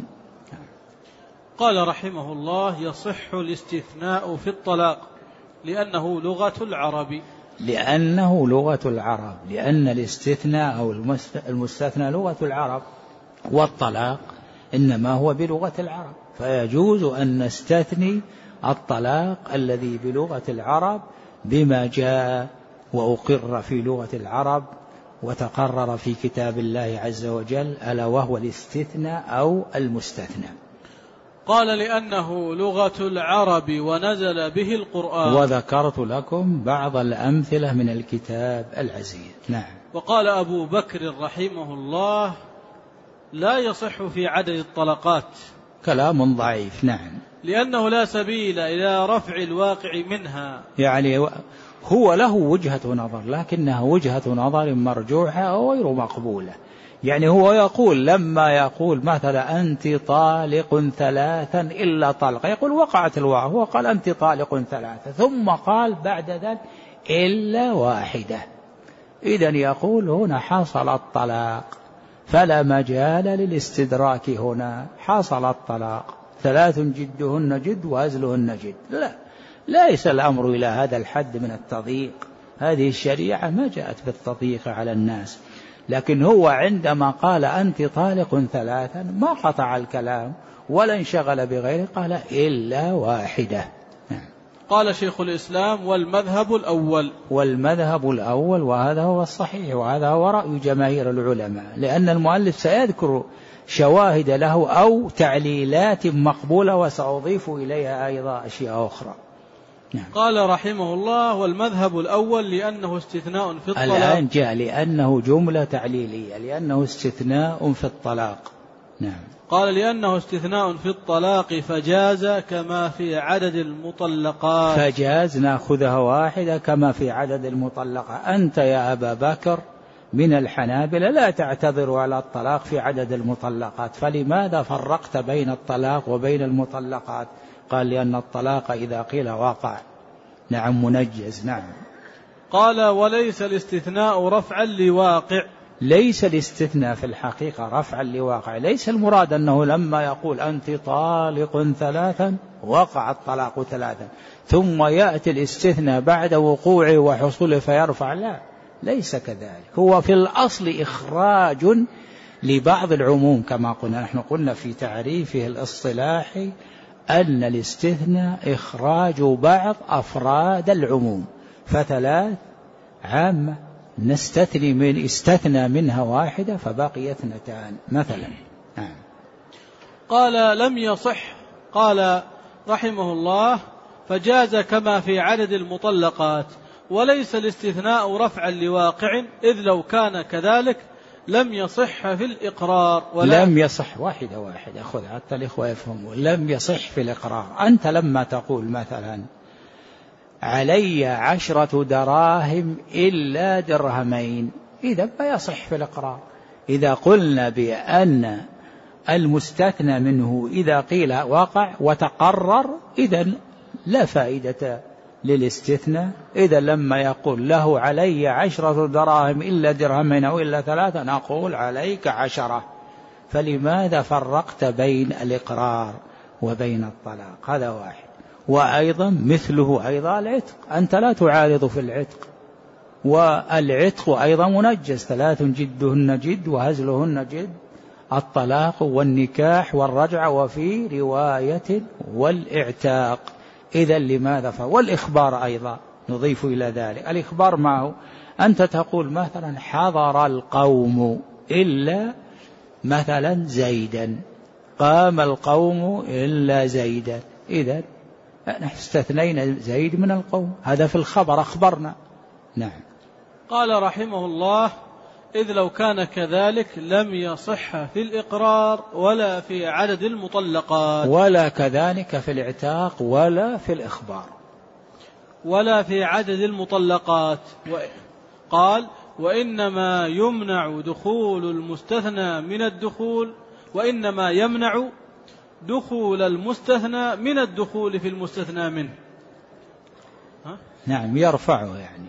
[SPEAKER 2] قال رحمه الله: يصح الاستثناء في الطلاق لأنه لغة العرب.
[SPEAKER 1] لأنه لغة العرب، لأن الاستثناء أو المستثنى لغة العرب، والطلاق إنما هو بلغة العرب، فيجوز أن نستثني الطلاق الذي بلغة العرب بما جاء وأقر في لغة العرب وتقرر في كتاب الله عز وجل، ألا وهو الاستثناء أو المستثنى.
[SPEAKER 2] قال: لأنه لغة العرب ونزل به القرآن.
[SPEAKER 1] وذكرت لكم بعض الأمثلة من الكتاب العزيز. نعم.
[SPEAKER 2] وقال أبو بكر رحمه الله: لا يصح في عدد الطلقات.
[SPEAKER 1] كلام ضعيف. نعم.
[SPEAKER 2] لأنه لا سبيل إلى رفع الواقع منها.
[SPEAKER 1] يعني هو له وجهة نظر، لكنها وجهة نظر مرجوحة أو غير مقبولة. يعني هو يقول لما يقول مثلا أنت طالق ثلاثا إلا طلقة، يقول وقعت الواو، هو قال أنت طالق ثلاثا، ثم قال بعد ذلك إلا واحدة، إذن يقول هنا حصل الطلاق، فلا مجال للاستدراك هنا، حصل الطلاق، ثلاث جدهن جد وهزلهن جد. لا، ليس الأمر إلى هذا الحد من التضييق، هذه الشريعة ما جاءت بالتضييق على الناس. لكن هو عندما قال أنت طالق ثلاثا ما قطع الكلام ولا انشغل بغيره، قال إلا واحدة.
[SPEAKER 2] قال شيخ الإسلام والمذهب الأول،
[SPEAKER 1] والمذهب الأول، وهذا هو الصحيح، وهذا هو رأي جماهير العلماء، لأن المؤلف سيذكر شواهد له أو تعليلات مقبولة وسأضيف إليها أيضا أشياء أخرى.
[SPEAKER 2] قال رحمه الله والمذهب الأول لأنه استثناء في الطلاق.
[SPEAKER 1] الآن جاء لأنه جملة تعليلية، لأنه استثناء في الطلاق. نعم.
[SPEAKER 2] قال لأنه استثناء في الطلاق فجاز كما في عدد المطلقات.
[SPEAKER 1] فجاز نأخذها واحدة كما في عدد المطلقات. أنت يا أبا بكر من الحنابلة لا تعتذر على الطلاق في عدد المطلقات، فلماذا فرقت بين الطلاق وبين المطلقات؟ قال لأن الطلاق إذا قيل وقع. نعم منجز. نعم.
[SPEAKER 2] قال وليس الاستثناء رفعا لواقع.
[SPEAKER 1] ليس الاستثناء في الحقيقة رفعا لواقع، ليس المراد أنه لما يقول أنت طالق ثلاثا وقع الطلاق ثلاثا ثم يأتي الاستثناء بعد وقوعه وحصوله فيرفع، لا، ليس كذلك. هو في الأصل إخراج لبعض العموم، كما قلنا، نحن قلنا في تعريفه الاصطلاحي أن الاستثناء إخراج بعض أفراد العموم، فثلاث عامة استثنى منها واحدة فبقي اثنتان مثلا.
[SPEAKER 2] قال لم يصح. قال رحمه الله فجاز كما في عدد المطلقات، وليس الاستثناء رفعا لواقع، إذ لو كان كذلك لم يصح في الإقرار.
[SPEAKER 1] لم يصح، واحدة خذ حتى الإخوة يفهموا. لم يصح في الإقرار. أنت لما تقول مثلا علي 10 دراهم إلا درهمين، إذا ما يصح في الإقرار. إذا قلنا بأن المستثنى منه إذا قيل وقع وتقرر، إذن لا فائدة للاستثناء. إذا لما يقول له علي 10 دراهم إلا درهمين أو إلا 3، نقول عليك 10. فلماذا فرقت بين الإقرار وبين الطلاق؟ هذا واحد. وأيضا مثله أيضا العتق، أنت لا تعارض في العتق، والعتق أيضا منجز، 3 جدهن جد وهزلهن جد، الطلاق والنكاح والرجعة، وفي رواية والاعتاق. إذا لماذا والإخبار أيضا نضيف إلى ذلك. الإخبار معه أنت تقول مثلا حضر القوم إلا مثلا زيدا، قام القوم إلا زيدا، إذا نحن استثنينا زيد من القوم، هذا في الخبر أخبرنا. نعم.
[SPEAKER 2] قال رحمه الله إذ لو كان كذلك لم يصح في الإقرار ولا في عدد المطلقات،
[SPEAKER 1] ولا كذلك في العتاق ولا في الإخبار،
[SPEAKER 2] ولا في عدد المطلقات. قال وإنما يمنع دخول المستثنى من الدخول، وإنما يمنع دخول المستثنى من الدخول في المستثنى منه.
[SPEAKER 1] نعم، يرفعه يعني.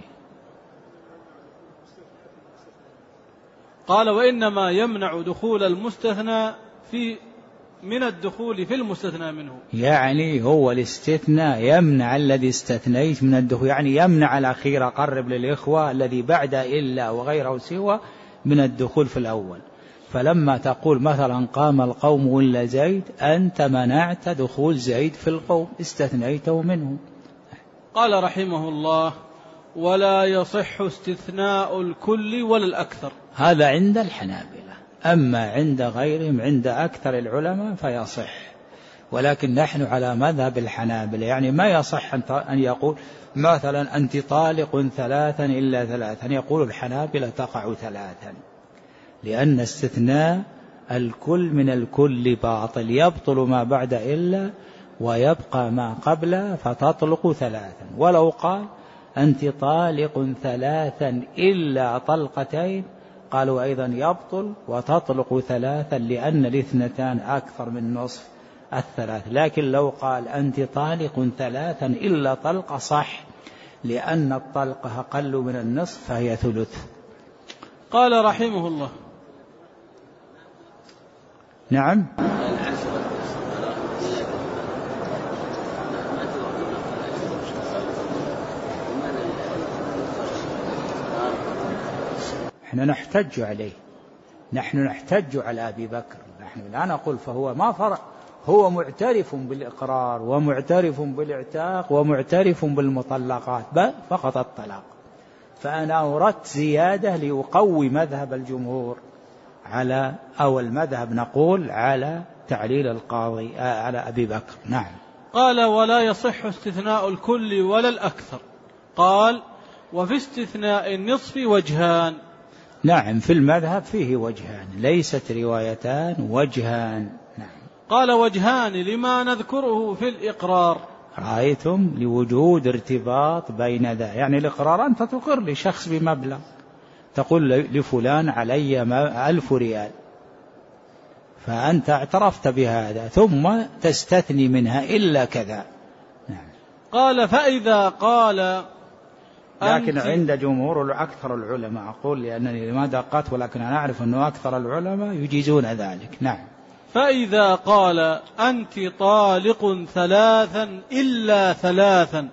[SPEAKER 2] قال وإنما يمنع دخول المستثنى من الدخول في المستثنى منه،
[SPEAKER 1] يعني هو الاستثناء يمنع الذي استثنيت من الدخول، يعني يمنع الأخير، قرب للإخوة الذي بعد إلا وغيره سوى من الدخول في الأول. فلما تقول مثلا قام القوم إلا زيد، أنت منعت دخول زيد في القوم، استثنيته منه.
[SPEAKER 2] قال رحمه الله ولا يصح استثناء الكل ولا الأكثر.
[SPEAKER 1] هذا عند الحنابلة، أما عند غيرهم عند أكثر العلماء فيصح، ولكن نحن على مذهب الحنابلة، يعني ما يصح أن يقول مثلا أنت طالق 3 إلا 3، يقول الحنابلة تقع 3، لأن استثناء الكل من الكل باطل، يبطل ما بعد إلا ويبقى ما قبله فتطلق 3. ولو قال أنت طالق ثلاثا إلا طلقتين، قالوا أيضا يبطل وتطلق ثلاثا لأن الاثنتان أكثر من نصف الثلاث. لكن لو قال أنت طالق ثلاثا إلا طلقة صح، لأن الطلقة أقل من النصف فهي ثلث.
[SPEAKER 2] قال رحمه الله:
[SPEAKER 1] نعم. احنا نحتج عليه، نحن نحتج على أبي بكر، نحن لا نقول فهو ما فرق، هو معترف بالإقرار ومعترف بالإعتاق ومعترف بالمطلقات فقط الطلاق. فأنا أردت زيادة ليقوي مذهب الجمهور على، أو المذهب نقول على تعليل القاضي على أبي بكر. نعم.
[SPEAKER 2] قال: ولا يصح استثناء الكل ولا الأكثر. قال: وفي استثناء النصف وجهان.
[SPEAKER 1] نعم، في المذهب فيه وجهان، ليست روايتان، وجهان. نعم.
[SPEAKER 2] قال: وجهان لما نذكره في الإقرار.
[SPEAKER 1] رأيتم لوجود ارتباط بين ذا، يعني الإقرار أنت تقر لشخص بمبلغ، تقول لفلان علي 1000 ريال، فأنت اعترفت بهذا ثم تستثني منها إلا كذا. نعم.
[SPEAKER 2] قال: فإذا قال
[SPEAKER 1] لكن عند جمهور أكثر العلماء، أقول لأنني ما دققت ولكن أنا أعرف أنه أكثر العلماء يجيزون ذلك. نعم.
[SPEAKER 2] فإذا قال: أنت طالق ثلاثا إلا ثلاثا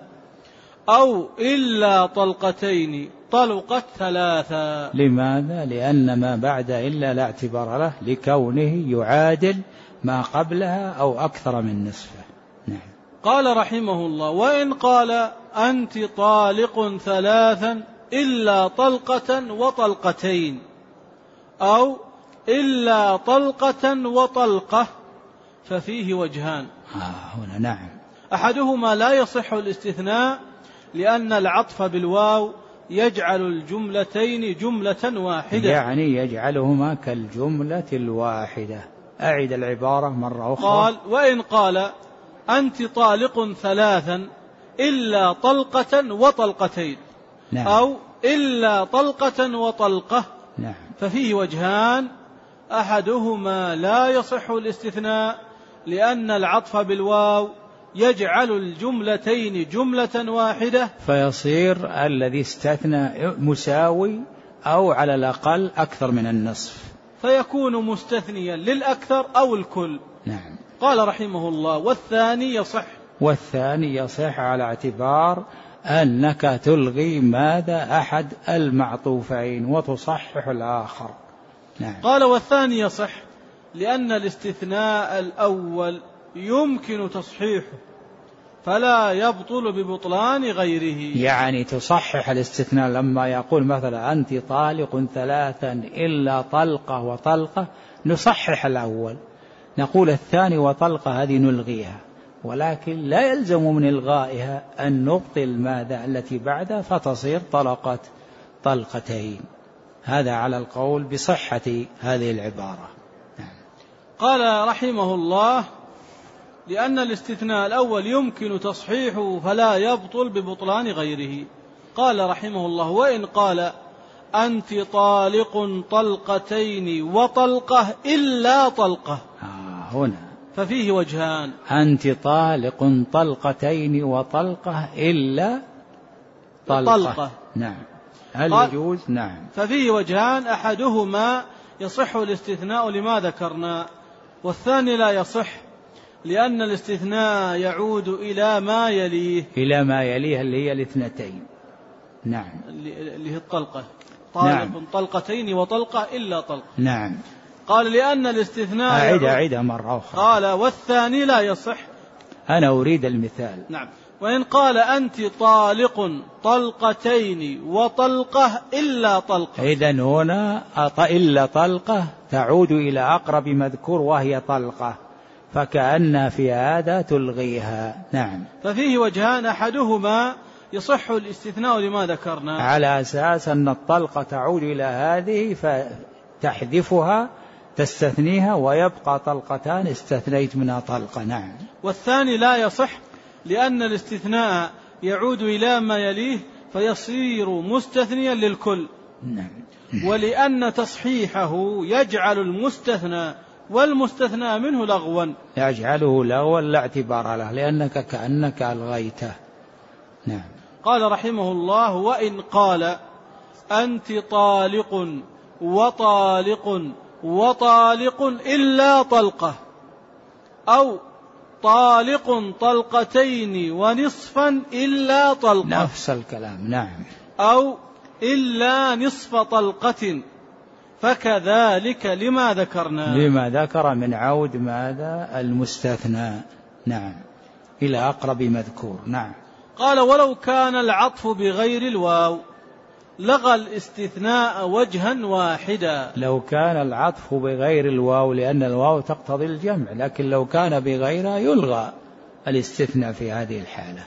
[SPEAKER 2] أو إلا طلقتين طلقت ثلاثا.
[SPEAKER 1] لماذا؟ لأن ما بعد إلا لا اعتبار له، لكونه يعادل ما قبلها أو أكثر من نصفه. نعم.
[SPEAKER 2] قال رحمه الله: وإن قال: أنت طالق ثلاثا إلا طلقة وطلقتين أو إلا طلقة وطلقة، ففيه وجهان.
[SPEAKER 1] هنا نعم.
[SPEAKER 2] أحدهما لا يصح الاستثناء لأن العطف بالواو يجعل الجملتين جملة واحدة،
[SPEAKER 1] يعني يجعلهما كالجملة الواحدة. أعد العبارة مرة أخرى.
[SPEAKER 2] قال: وإن قال: أنت طالق ثلاثا إلا طلقة وطلقتين.
[SPEAKER 1] نعم.
[SPEAKER 2] أو إلا طلقة وطلقة.
[SPEAKER 1] نعم.
[SPEAKER 2] ففيه وجهان: أحدهما لا يصح الاستثناء لأن العطف بالواو يجعل الجملتين جملة واحدة،
[SPEAKER 1] فيصير الذي استثنى مساوي أو على الأقل أكثر من النصف،
[SPEAKER 2] فيكون مستثنيا للأكثر أو الكل.
[SPEAKER 1] نعم.
[SPEAKER 2] قال رحمه الله: والثاني يصح.
[SPEAKER 1] والثاني يصح على اعتبار أنك تلغي ماذا أحد المعطوفين وتصحح الآخر. نعم.
[SPEAKER 2] قال: والثاني يصح لأن الاستثناء الأول يمكن تصحيحه فلا يبطل ببطلان غيره.
[SPEAKER 1] يعني تصحح الاستثناء لما يقول مثلا أنت طالق ثلاثا إلا طلقة وطلقة، نصحح الأول نقول الثاني وطلقة هذه نلغيها، ولكن لا يلزم من إلغائها أن نبطل ماذا التي بعدها فتصير طلقت طلقتين. هذا على القول بصحة هذه العبارة.
[SPEAKER 2] قال رحمه الله: لأن الاستثناء الأول يمكن تصحيحه فلا يبطل ببطلان غيره. قال رحمه الله: وإن قال: أنت طالق طلقتين وطلقة إلا طلقة.
[SPEAKER 1] هنا
[SPEAKER 2] ففيه وجهان:
[SPEAKER 1] أنت طالق طلقتين وطلقة إلا طلقة. نعم. هل يجوز؟ نعم.
[SPEAKER 2] ففيه وجهان: أحدهما يصح الاستثناء لما ذكرنا، والثاني لا يصح لأن الاستثناء يعود إلى ما يليه. إلى ما يليه اللي هي الاثنتين.
[SPEAKER 1] نعم.
[SPEAKER 2] اللي هي الطلقة. طالق نعم. طلقتين وطلقة إلا طلقة.
[SPEAKER 1] نعم.
[SPEAKER 2] قال: لأن الاستثناء
[SPEAKER 1] أعيد مرة أخرى.
[SPEAKER 2] قال: والثاني لا يصح.
[SPEAKER 1] أنا أريد المثال.
[SPEAKER 2] نعم. وإن قال: أنت طالق طلقتين وطلقة إلا طلقة.
[SPEAKER 1] إذن هنا إلا طلقة تعود إلى أقرب مذكور وهي طلقة، فكأن في هذا تلغيها. نعم.
[SPEAKER 2] ففيه وجهان: أحدهما يصح الاستثناء لما ذكرنا
[SPEAKER 1] على أساس أن الطلقة تعود إلى هذه فتحذفها تستثنيها ويبقى طلقتان استثنيت منها طلقة. نعم.
[SPEAKER 2] والثاني لا يصح لأن الاستثناء يعود إلى ما يليه فيصير مستثنيا للكل.
[SPEAKER 1] نعم.
[SPEAKER 2] ولأن تصحيحه يجعل المستثنى والمستثنى منه لغوا،
[SPEAKER 1] يجعله لغوا لا اعتبار له لأنك كأنك ألغيته. نعم.
[SPEAKER 2] قال رحمه الله: وإن قال أنت طالق وطالق وطالق إلا طلقة، أو طالق طلقتين ونصفا إلا طلقة،
[SPEAKER 1] نفس الكلام. نعم.
[SPEAKER 2] أو إلا نصف طلقة، فكذلك لما ذكر من
[SPEAKER 1] عود ماذا المستثنى. نعم. إلى أقرب مذكور. نعم.
[SPEAKER 2] قال: ولو كان العطف بغير الواو لغى الاستثناء وجها واحدا.
[SPEAKER 1] لو كان العطف بغير الواو لأن الواو تقتضي الجمع، لكن لو كان بغيرها يلغى الاستثناء في هذه الحالة.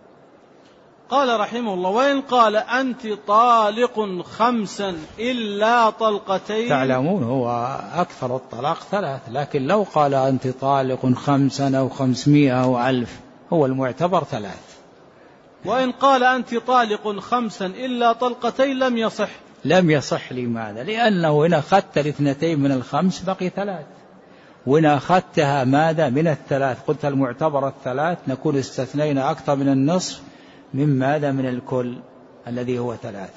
[SPEAKER 2] قال رحمه الله: وإن قال أنت طالق 5 إلا طلقتين.
[SPEAKER 1] تعلمون هو أكثر الطلاق 3، لكن لو قال أنت طالق 5 أو 500 أو 1000 هو المعتبر 3.
[SPEAKER 2] وإن قال أنت طالق 5 إلا طلقتين لم يصح.
[SPEAKER 1] لماذا؟ لأنه إن أخذت 2 من 5 بقي 3، وإن أخذتها ماذا من 3 قلت المعتبر 3 نكون استثنينا أكثر من النصف من ماذا من الكل الذي هو 3.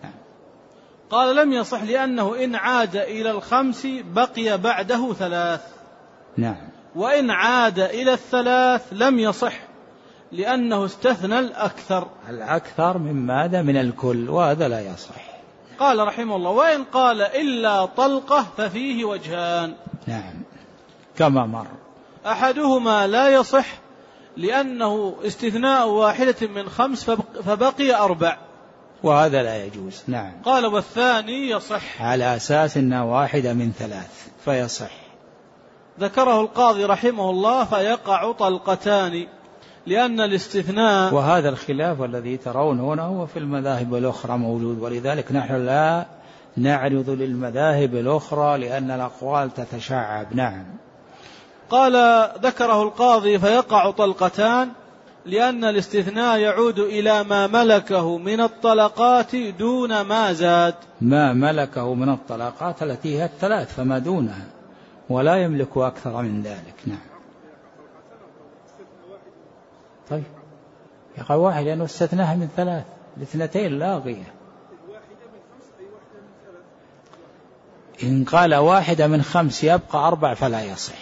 [SPEAKER 2] قال: لم يصح لأنه إن عاد إلى 5 بقي بعده 3.
[SPEAKER 1] نعم.
[SPEAKER 2] وإن عاد إلى 3 لم يصح لأنه استثنى الأكثر
[SPEAKER 1] من ماذا من الكل، وهذا لا يصح.
[SPEAKER 2] قال رحمه الله: وإن قال إلا طلقة ففيه وجهان.
[SPEAKER 1] نعم كما مر.
[SPEAKER 2] أحدهما لا يصح لأنه استثناء واحدة من 5 فبقي 4،
[SPEAKER 1] وهذا لا يجوز. نعم.
[SPEAKER 2] قال: والثاني يصح
[SPEAKER 1] على أساس أنه واحدة من 3 فيصح.
[SPEAKER 2] ذكره القاضي رحمه الله: فيقع طلقتان، لأن الاستثناء.
[SPEAKER 1] وهذا الخلاف الذي ترون هنا هو في المذاهب الأخرى موجود، ولذلك نحن لا نعرض للمذاهب الأخرى لأن الأقوال تتشعب. نعم.
[SPEAKER 2] قال ذكره القاضي: فيقع طلقتان، لأن الاستثناء يعود إلى ما ملكه من الطلقات دون ما زاد.
[SPEAKER 1] ما ملكه من الطلقات التي هي 3 فما دونها، ولا يملك أكثر من ذلك. نعم. طيب يقع واحد لأنه استثناها من 3، 2 لاغية. إن قال واحدة من 5 يبقى 4 فلا يصح.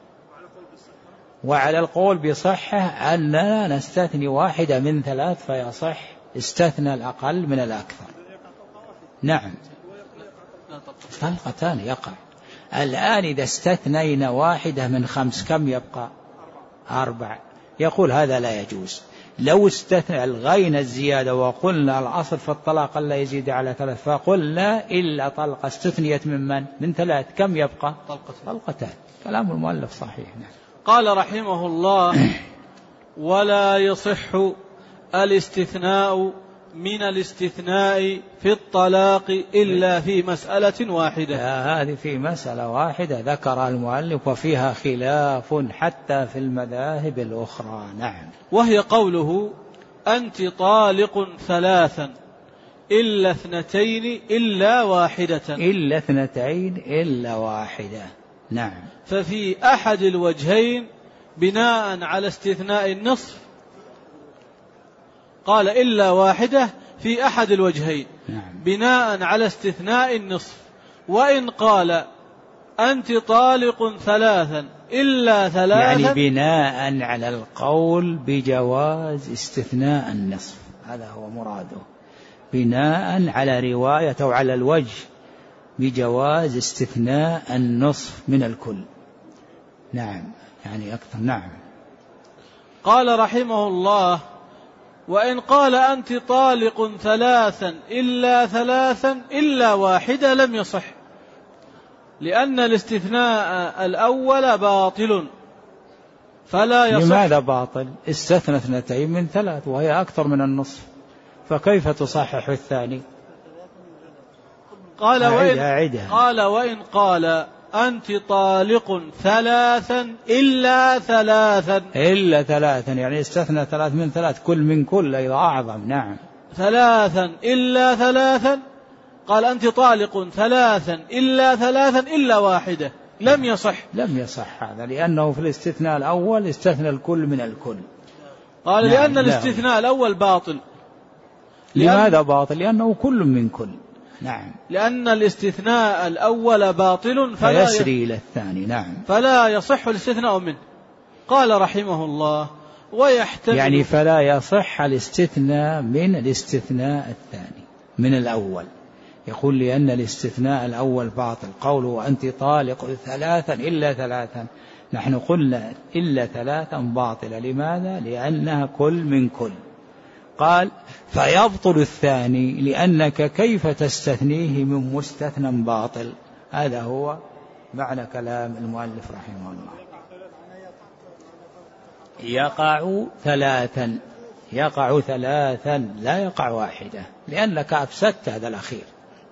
[SPEAKER 1] وعلى القول بصحة أننا نستثني واحدة من 3 فيصح، استثنى الأقل من الأكثر. نعم. طلقتان يقع. الآن إذا استثنينا واحدة من 5 كم يبقى؟ 4. يقول هذا لا يجوز. لو استثنى الغين الزيادة وقلنا الأصل في الطلاق لا يزيد على 3 فقلنا إلا طلقة استثنيت من 3 كم يبقى؟ طلقتان. كلام المؤلف صحيح. نعم.
[SPEAKER 2] قال رحمه الله: ولا يصح الاستثناء من الاستثناء في الطلاق إلا في مسألة واحدة.
[SPEAKER 1] هذه في مسألة واحدة ذكر المؤلف وفيها خلاف حتى في المذاهب الأخرى. نعم.
[SPEAKER 2] وهي قوله: أنت طالق 3 إلا 2 إلا واحدة.
[SPEAKER 1] إلا 2 إلا واحدة. نعم.
[SPEAKER 2] ففي أحد الوجهين بناء على استثناء النصف. قال: إلا واحدة في أحد الوجهين.
[SPEAKER 1] نعم.
[SPEAKER 2] بناء على استثناء النصف. وإن قال أنت طالق 3 إلا 3
[SPEAKER 1] يعني بناء على القول بجواز استثناء النصف، هذا هو مراده، بناء على رواية أو على الوجه بجواز استثناء النصف من الكل. نعم يعني أكثر. نعم.
[SPEAKER 2] قال رحمه الله: وإن قال أنت طالق 3 إلا 3 إلا واحدة لم يصح، لأن الاستثناء الأول باطل فلا يصح.
[SPEAKER 1] لماذا باطل؟ استثنى 2 من 3 وهي أكثر من النصف، فكيف تصحح الثاني؟
[SPEAKER 2] قال: وإن قال أنت طالق 3 إلا 3
[SPEAKER 1] إلا 3 يعني استثنى 3 من 3 كل من كل أيضا أعظم. نعم.
[SPEAKER 2] ثلاثا إلا ثلاثا، قال أنت طالق ثلاثا إلا ثلاثا إلا واحدة، لم يصح.
[SPEAKER 1] لم يصح هذا، لأنه في الاستثناء الأول استثنى الكل من الكل.
[SPEAKER 2] قال لأن الاستثناء الأول باطل.
[SPEAKER 1] لماذا باطل؟ لأنه كل من كل. نعم،
[SPEAKER 2] لأن الاستثناء الأول باطل
[SPEAKER 1] فيسري إلى الثاني. نعم،
[SPEAKER 2] فلا يصح الاستثناء منه. قال رحمه الله ويحتمل،
[SPEAKER 1] يعني فلا يصح الاستثناء من الاستثناء الثاني من الأول. يقول لأن الاستثناء الأول باطل. قوله أنت طالق ثلاثا إلا ثلاثا، نحن قلنا إلا ثلاثا باطلة. لماذا؟ لأنها كل من كل. قال فيبطل الثاني لأنك كيف تستثنيه من مستثنى باطل. هذا هو معنى كلام المؤلف رحمه الله. يقع ثلاثا، يقع ثلاثا لا يقع واحدة، لأنك أفسدت هذا الأخير.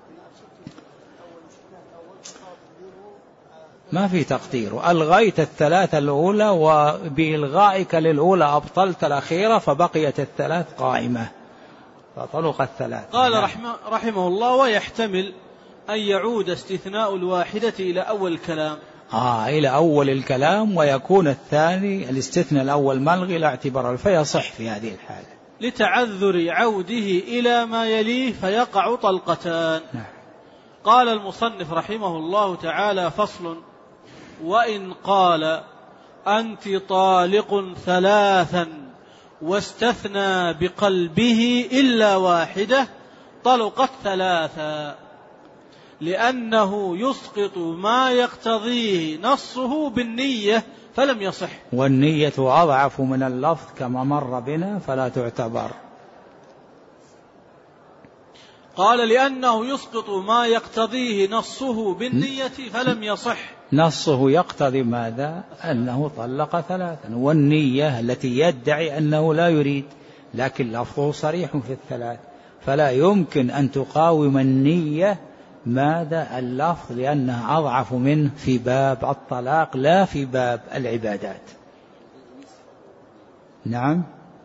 [SPEAKER 1] ما في تقدير، ألغيت الثلاثة الأولى، وبإلغائك للأولى أبطلت الأخيرة، فبقيت الثلاث قائمة، فطلق الثلاث.
[SPEAKER 2] قال رحمه الله ويحتمل أن يعود استثناء الواحدة إلى أول الكلام.
[SPEAKER 1] إلى أول الكلام، ويكون الثاني الاستثناء الأول ملغي لا اعتبار، فيصح في هذه الحالة
[SPEAKER 2] لتعذر عوده إلى ما يليه فيقع طلقتان. قال المصنف رحمه الله تعالى فصل: وإن قال أنت طالق ثلاثا واستثنى بقلبه إلا واحدة طلقت ثلاثا، لأنه يسقط ما يقتضيه نصه بالنية فلم يصح.
[SPEAKER 1] والنية أضعف من اللفظ كما مر بنا فلا تعتبر.
[SPEAKER 2] قال لأنه يسقط ما يقتضيه نصه بالنية فلم يصح.
[SPEAKER 1] نصه يقتضي ماذا؟ أنه طلق ثلاثا، والنية التي يدعي أنه لا يريد، لكن لفظه صريح في الثلاث، فلا يمكن أن تقاوم النية ماذا؟ اللفظ، لأنها أضعف منه في باب الطلاق لا في باب العبادات. نعم،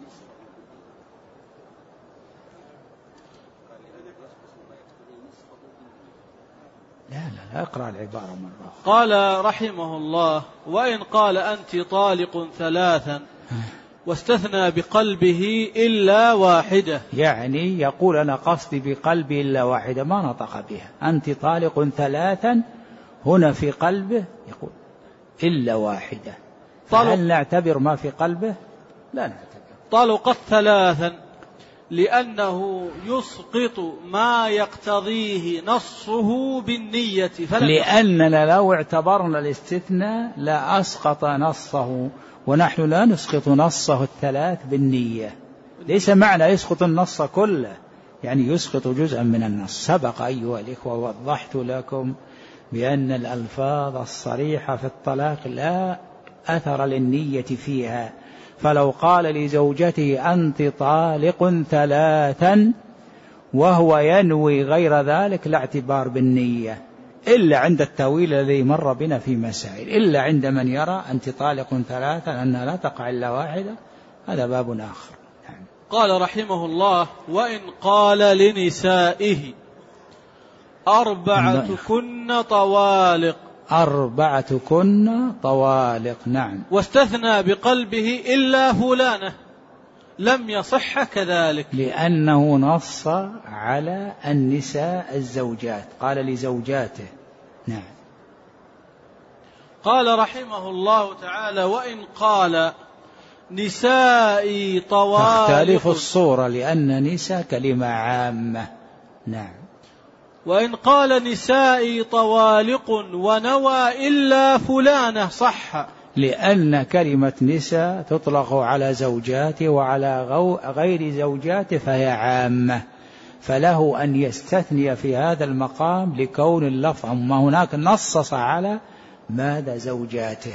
[SPEAKER 1] لا اقرأ العبارة مرة.
[SPEAKER 2] قال رحمه الله وإن قال أنت طالق ثلاثا واستثنى بقلبه إلا واحدة،
[SPEAKER 1] يعني يقول أنا قصدي بقلبي إلا واحدة، ما نطق بها. أنت طالق ثلاثا، هنا في قلبه يقول إلا واحدة، فهل نعتبر ما في قلبه؟ لا نعتبر.
[SPEAKER 2] طلقت ثلاثا لأنه يسقط ما يقتضيه نصه بالنية
[SPEAKER 1] لأننا لو اعتبرنا الاستثناء لا أسقط نصه، ونحن لا نسقط نصه الثلاث بالنية. ليس معنى يسقط النص كله، يعني يسقط جزءا من النص. سبق أيها الإخوة وضحت لكم بأن الألفاظ الصريحة في الطلاق لا أثر للنية فيها، فلو قال لزوجته أنت طالق ثلاثا وهو ينوي غير ذلك لا اعتبار بالنية، إلا عند التأويل الذي مر بنا في مسائل، إلا عند من يرى أنت طالق ثلاثا أنها لا تقع إلا واحدة، هذا باب آخر.
[SPEAKER 2] قال رحمه الله وإن قال لنسائه أربعتكن طوالق،
[SPEAKER 1] أربعتكن طوالق، نعم،
[SPEAKER 2] واستثنى بقلبه إلا فلانة لم يصح كذلك،
[SPEAKER 1] لأنه نص على النساء الزوجات، قال لزوجاته. نعم.
[SPEAKER 2] قال رحمه الله تعالى وإن قال نسائي طوالق،
[SPEAKER 1] تختلف الصورة لأن نساء كلمة عامة. نعم.
[SPEAKER 2] وإن قال نسائي طوالق ونوى إلا فلانة صح،
[SPEAKER 1] لأن كلمة نساء تطلق على زوجاته وعلى غير زوجاته فهي عامة، فله أن يستثني في هذا المقام لكون اللفظ ما هناك نصص على ماذا؟ زوجاته.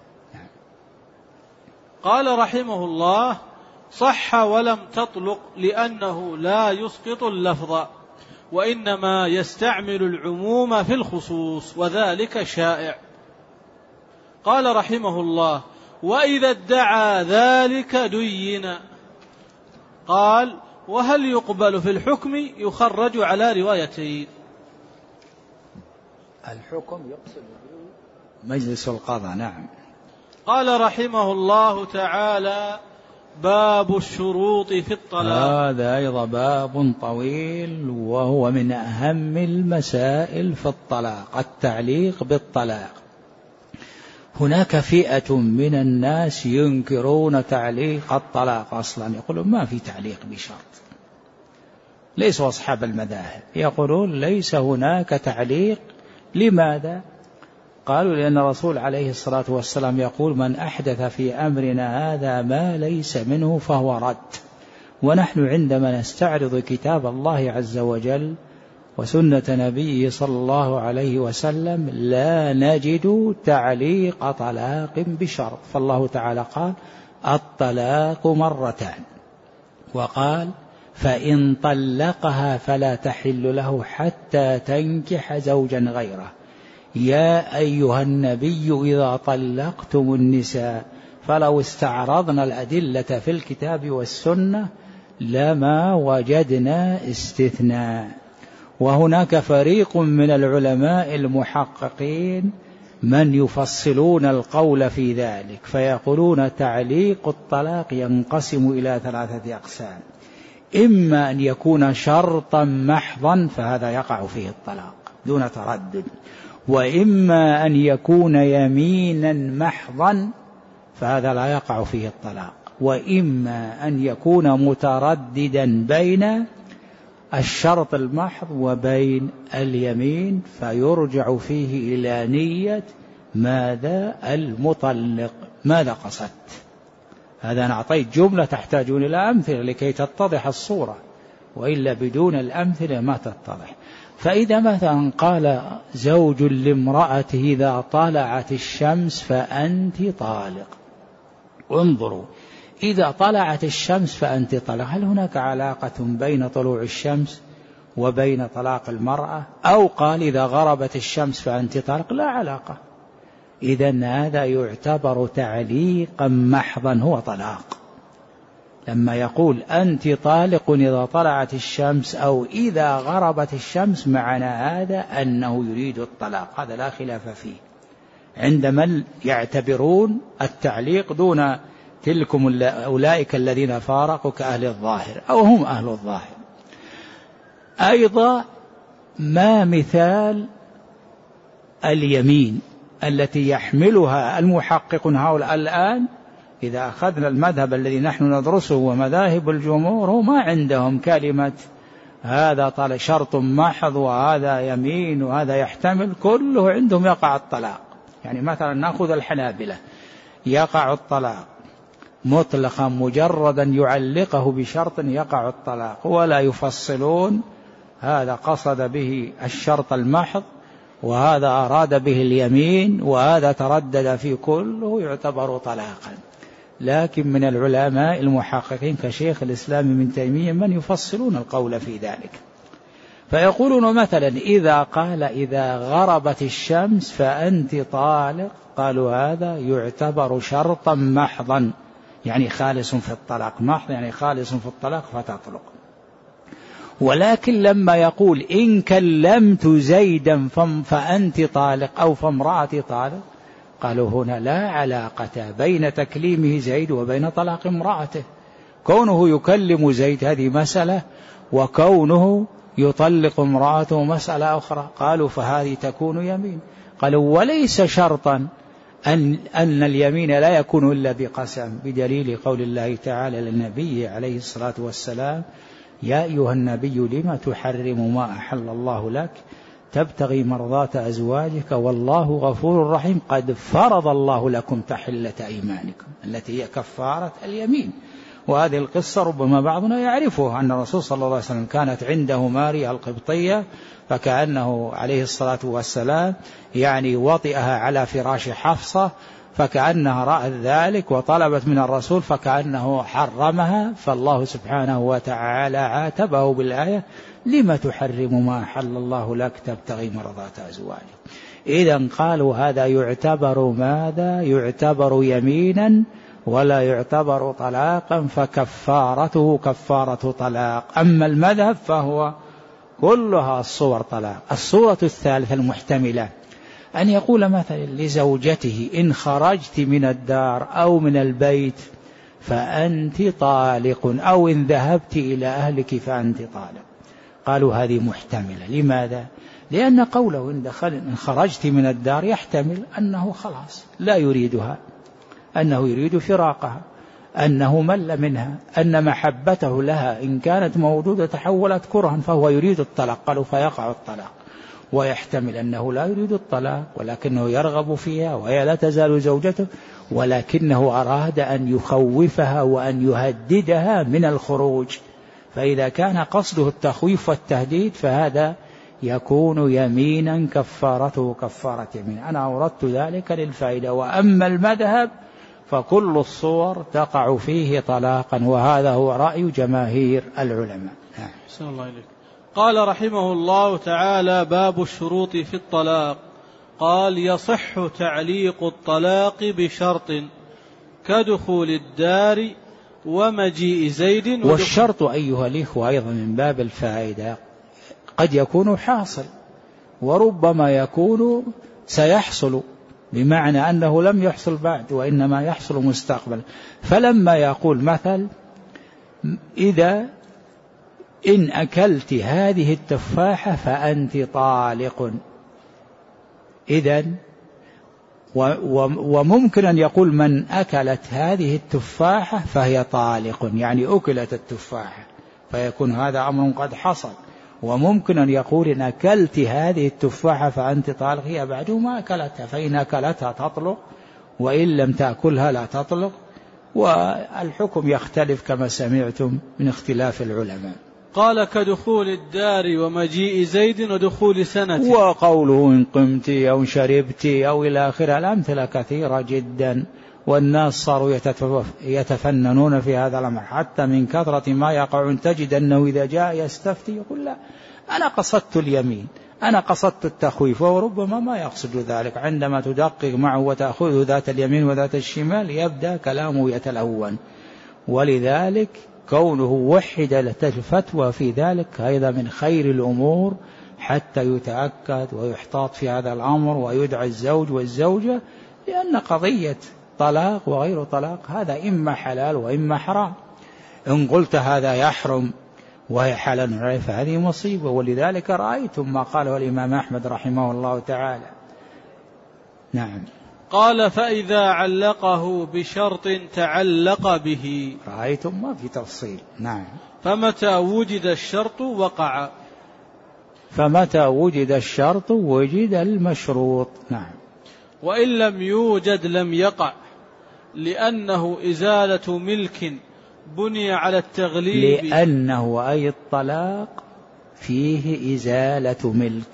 [SPEAKER 2] قال رحمه الله صح ولم تطلق لأنه لا يسقط اللفظ، وإنما يستعمل العموم في الخصوص، وذلك شائع. قال رحمه الله وإذا ادعى ذلك دين. قال وهل يقبل في الحكم يخرج على روايتين؟
[SPEAKER 1] الحكم يقصد مجلس القضاء. نعم.
[SPEAKER 2] قال رحمه الله تعالى: باب الشروط في الطلاق.
[SPEAKER 1] هذا أيضا باب طويل، وهو من أهم المسائل في الطلاق، التعليق بالطلاق. هناك فئة من الناس ينكرون تعليق الطلاق أصلا، يقولون ما في تعليق بشرط، ليسوا أصحاب المذاهب، يقولون ليس هناك تعليق. لماذا؟ قالوا لأن الرسول عليه الصلاة والسلام يقول: من أحدث في أمرنا هذا ما ليس منه فهو رد. ونحن عندما نستعرض كتاب الله عز وجل وسنة نبيه صلى الله عليه وسلم لا نجد تعليق طلاق بشرط. فالله تعالى قال: الطلاق مرتان، وقال: فإن طلقها فلا تحل له حتى تنكح زوجا غيره. يا أيها النبي إذا طلقتم النساء. فلو استعرضنا الأدلة في الكتاب والسنة لما وجدنا استثناء. وهناك فريق من العلماء المحققين من يفصلون القول في ذلك، فيقولون تعليق الطلاق ينقسم إلى 3 أقسام: إما أن يكون شرطا محضا فهذا يقع فيه الطلاق دون تردد، وإما أن يكون يمينا محضا فهذا لا يقع فيه الطلاق، وإما أن يكون مترددا بين الشرط المحض وبين اليمين فيرجع فيه إلى نية ماذا المطلق، ماذا قصدت. هذا أنا أعطيت جملة تحتاجون إلى أمثلة لكي تتضح الصورة، وإلا بدون الأمثلة ما تتضح. فإذا مثلا قال زوج لامرأته: إذا طلعت الشمس فأنت طالق. انظروا، إذا طلعت الشمس فأنت طالق، هل هناك علاقة بين طلوع الشمس وبين طلاق المرأة؟ أو قال: إذا غربت الشمس فأنت طالق؟ لا علاقة. إذن هذا يعتبر تعليقا محضا، هو طلاق. لما يقول أنت طالق إذا طلعت الشمس أو إذا غربت الشمس، معنى هذا أنه يريد الطلاق، هذا لا خلاف فيه عند من يعتبرون التعليق دون تلكم أولئك الذين فارقوا كأهل الظاهر أو هم أهل الظاهر. أيضا ما مثال اليمين التي يحملها المحققون هؤلاء الآن؟ إذا أخذنا المذهب الذي نحن ندرسه ومذاهب الجمهور، ما عندهم كلمة هذا طلع شرط محض وهذا يمين وهذا يحتمل، كله عندهم يقع الطلاق. يعني مثلا نأخذ الحنابلة، يقع الطلاق مطلقا مجردا يعلقه بشرط يقع الطلاق، ولا يفصلون هذا قصد به الشرط المحض وهذا أراد به اليمين وهذا تردد في، كله يعتبر طلاقا. لكن من العلماء المحققين كشيخ الإسلام ابن تيمية من يفصلون القول في ذلك، فيقولون مثلا إذا قال: إذا غربت الشمس فأنت طالق، قالوا هذا يعتبر شرطا محضا، يعني خالص في الطلاق، محض يعني خالص في الطلاق فتطلق. ولكن لما يقول: إن كلمت زيدا فأنت طالق أو فامرأتي طالق، قالوا هنا لا علاقة بين تكليمه زيد وبين طلاق امرأته. كونه يكلم زيد هذه مسألة، وكونه يطلق امرأته مسألة أخرى. قالوا فهذه تكون يمين. قالوا وليس شرطا أن اليمين لا يكون إلا بقسم، بدليل قول الله تعالى للنبي عليه الصلاة والسلام: يا أيها النبي لما تحرم ما أحل الله لك تبتغي مرضات أزواجك والله غفور رحيم قد فرض الله لكم تحلة أيمانكم، التي هي كفارة اليمين. وهذه القصة ربما بعضنا يعرفها، أن الرسول صلى الله عليه وسلم كانت عنده ماريا القبطية، فكأنه عليه الصلاة والسلام يعني وطئها على فراش حفصة، فكأنها رأت ذلك وطلبت من الرسول فكأنه حرمها، فالله سبحانه وتعالى عاتبه بالآية: لما تحرم ما أحل الله لك تبتغي مرضات أزواجك. إذن قالوا هذا يعتبر ماذا؟ يعتبر يمينا، ولا يعتبر طلاقا فكفارته كفارة طلاق. أما المذهب فهو كلها الصور طلاق. الصورة الثالثة المحتملة أن يقول مثلا لزوجته إن خرجت من الدار أو من البيت فأنت طالق، أو إن ذهبت إلى أهلك فأنت طالق. قالوا هذه محتملة. لماذا؟ لأن قوله إن خرجت من الدار يحتمل أنه خلاص لا يريدها، أنه يريد فراقها، أنه مل منها، أن محبته لها إن كانت موجودة تحولت كرها فهو يريد الطلاق، قالوا فيقع الطلاق. ويحتمل أنه لا يريد الطلاق ولكنه يرغب فيها وهي لا تزال زوجته، ولكنه أراد أن يخوفها وأن يهددها من الخروج. فإذا كان قصده التخويف والتهديد فهذا يكون يمينا كفارته كفارة يمين. أنا أوردت ذلك للفائدة. وأما المذهب فكل الصور تقع فيه طلاقا، وهذا هو رأي جماهير العلماء.
[SPEAKER 2] أحسن الله إليك. قال رحمه الله تعالى: باب الشروط في الطلاق. قال: يصح تعليق الطلاق بشرط كدخول الدار ومجيء زيد.
[SPEAKER 1] والشرط أيها الإخوة أيضا من باب الفائدة قد يكون حاصل وربما يكون سيحصل، بمعنى أنه لم يحصل بعد وإنما يحصل مستقبلا. فلما يقول مثل إن أكلت هذه التفاحة فأنت طالق، إذن وممكن أن يقول من أكلت هذه التفاحة فهي طالق، يعني أكلت التفاحة، فيكون هذا أمر قد حصل. وممكن أن يقول إن أكلت هذه التفاحة فأنت طالق، هي بعد ما أكلتها، فإن أكلتها تطلق وإن لم تأكلها لا تطلق. والحكم يختلف كما سمعتم من اختلاف العلماء.
[SPEAKER 2] قال: كدخول الدار ومجيء زيد ودخول سنة.
[SPEAKER 1] وقوله إن قمت أو شربت أو إلى آخره، الأمثلة كثيرة جدا، والناس صاروا يتفننون في هذا الأمر حتى من كثرة ما يقعون. تجد أنه إذا جاء يستفتي يقول لا أنا قصدت اليمين، أنا قصدت التخويف، وربما ما يقصد ذلك. عندما تدقق معه وتأخذه ذات اليمين وذات الشمال يبدأ كلامه يتلون. ولذلك كونه وحد الفتوى في ذلك أيضا من خير الأمور، حتى يتأكد ويحتاط في هذا الأمر ويدعى الزوج والزوجة، لأن قضية طلاق وغير طلاق هذا إما حلال وإما حرام. إن قلت هذا يحرم وهي حلال فهذه مصيبة. ولذلك رأيتم ما قاله الإمام أحمد رحمه الله تعالى. نعم.
[SPEAKER 2] قال: فإذا علقه بشرط تعلق به.
[SPEAKER 1] رأيتم ما في تفصيل. نعم.
[SPEAKER 2] فمتى وجد الشرط وقع.
[SPEAKER 1] فمتى وجد الشرط وجد المشروط. نعم.
[SPEAKER 2] وإن لم يوجد لم يقع، لأنه إزالة ملك بني على التغليب.
[SPEAKER 1] لأنه أي الطلاق فيه إزالة ملك،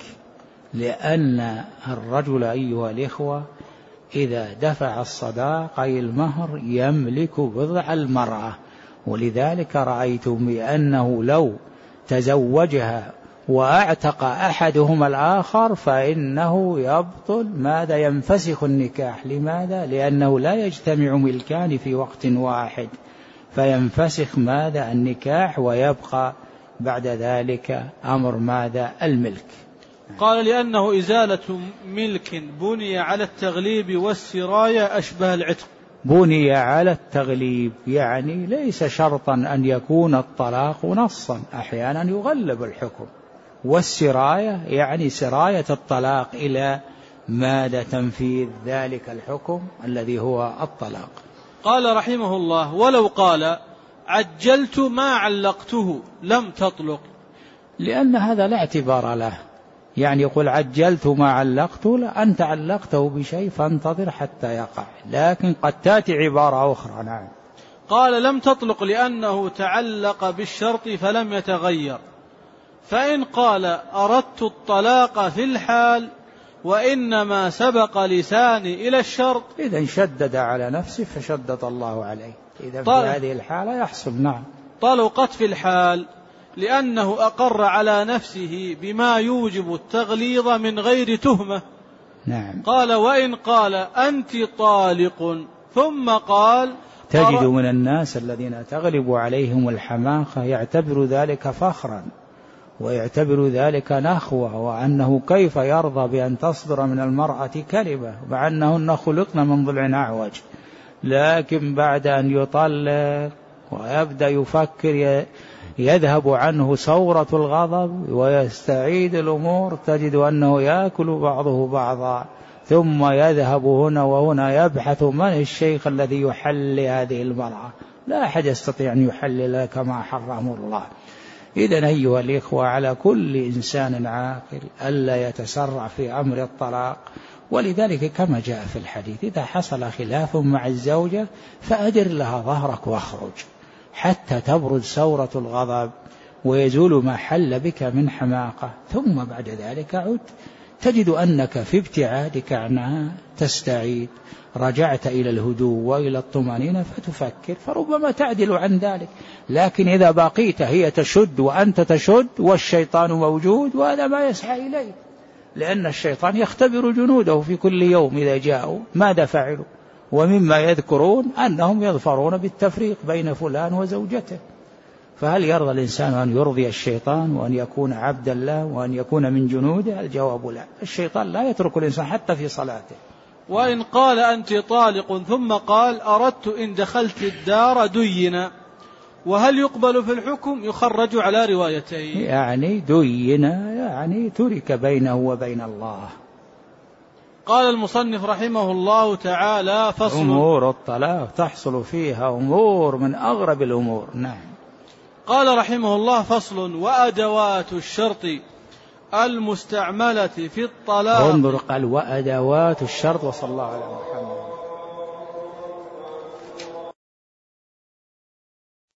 [SPEAKER 1] لأن الرجل أيها الإخوة إذا دفع الصداق أي المهر يملك بضع المرأة. ولذلك رأيتم بأنه لو تزوجها وأعتق أحدهما الآخر فإنه يبطل ماذا؟ ينفسخ النكاح. لماذا؟ لأنه لا يجتمع ملكان في وقت واحد، فينفسخ ماذا؟ النكاح، ويبقى بعد ذلك أمر ماذا؟ الملك.
[SPEAKER 2] قال: لأنه إزالة ملك بني على التغليب والسراية أشبه العتق.
[SPEAKER 1] بني على التغليب يعني ليس شرطا أن يكون الطلاق نصا، أحيانا يغلب الحكم. والسراية يعني سراية الطلاق إلى ماذا؟ تنفيذ ذلك الحكم الذي هو الطلاق.
[SPEAKER 2] قال رحمه الله: ولو قال عجلت ما علقته لم تطلق،
[SPEAKER 1] لأن هذا لا اعتبار له. يعني يقول عجلت ما علقته، لا، أنت علقته بشيء فانتظر حتى يقع. لكن قد تأتي عبارة أخرى. نعم.
[SPEAKER 2] قال: لم تطلق لأنه تعلق بالشرط فلم يتغير. فإن قال أردت الطلاق في الحال وإنما سبق لساني إلى الشرط،
[SPEAKER 1] إذن شدد على نفسه فشدد الله عليه. إذن في هذه الحالة يحصل. نعم.
[SPEAKER 2] طلقت في الحال لأنه أقر على نفسه بما يوجب التغليظ من غير تهمة.
[SPEAKER 1] نعم.
[SPEAKER 2] قال: وإن قال أنت طالق ثم قال
[SPEAKER 1] تجد من الناس الذين تغلب عليهم الحماقة يعتبر ذلك فخرا ويعتبر ذلك نخوة، وأنه كيف يرضى بأن تصدر من المرأة كلمة مع أنهن خلقن من ضلع أعوج. لكن بعد أن يطلق ويبدأ يفكر يذهب عنه ثورة الغضب ويستعيد الأمور، تجد أنه يأكل بعضه بعضا، ثم يذهب هنا وهنا يبحث من الشيخ الذي يحل هذه المرأة. لا أحد يستطيع أن يحلل كما حرمه الله. إذن أيها الإخوة، على كل إنسان عاقل ألا يتسرع في أمر الطلاق. ولذلك كما جاء في الحديث إذا حصل خلاف مع الزوجة فأدر لها ظهرك واخرج حتى تبرد ثورة الغضب ويزول ما حل بك من حماقة، ثم بعد ذلك عد. تجد أنك في ابتعادك عنها تستعيد، رجعت إلى الهدوء وإلى الطمأنينة فتفكر، فربما تعدل عن ذلك. لكن إذا بقيت هي تشد وأنت تشد والشيطان موجود، وهذا ما يسعى إليه، لأن الشيطان يختبر جنوده في كل يوم إذا جاءوا ماذا فعلوا. ومما يذكرون أنهم يظفرون بالتفريق بين فلان وزوجته. فهل يرضى الإنسان أن يرضي الشيطان وأن يكون عبدا له وأن يكون من جنوده؟ الجواب لا. الشيطان لا يترك الإنسان حتى في صلاته.
[SPEAKER 2] وإن قال أنت طالق ثم قال أردت إن دخلت الدار دينا، وهل يقبل في الحكم؟ يخرج على روايتين.
[SPEAKER 1] يعني دينا يعني ترك بينه وبين الله.
[SPEAKER 2] قال المصنف رحمه الله تعالى: فصل.
[SPEAKER 1] أمور الطلاق تحصل فيها أمور من أغرب الأمور. نعم.
[SPEAKER 2] قال رحمه الله: فصل. وأدوات الشرط المستعملة في الطلاق.
[SPEAKER 1] انظر، قال وأدوات الشرط، وصلى الله على محمد.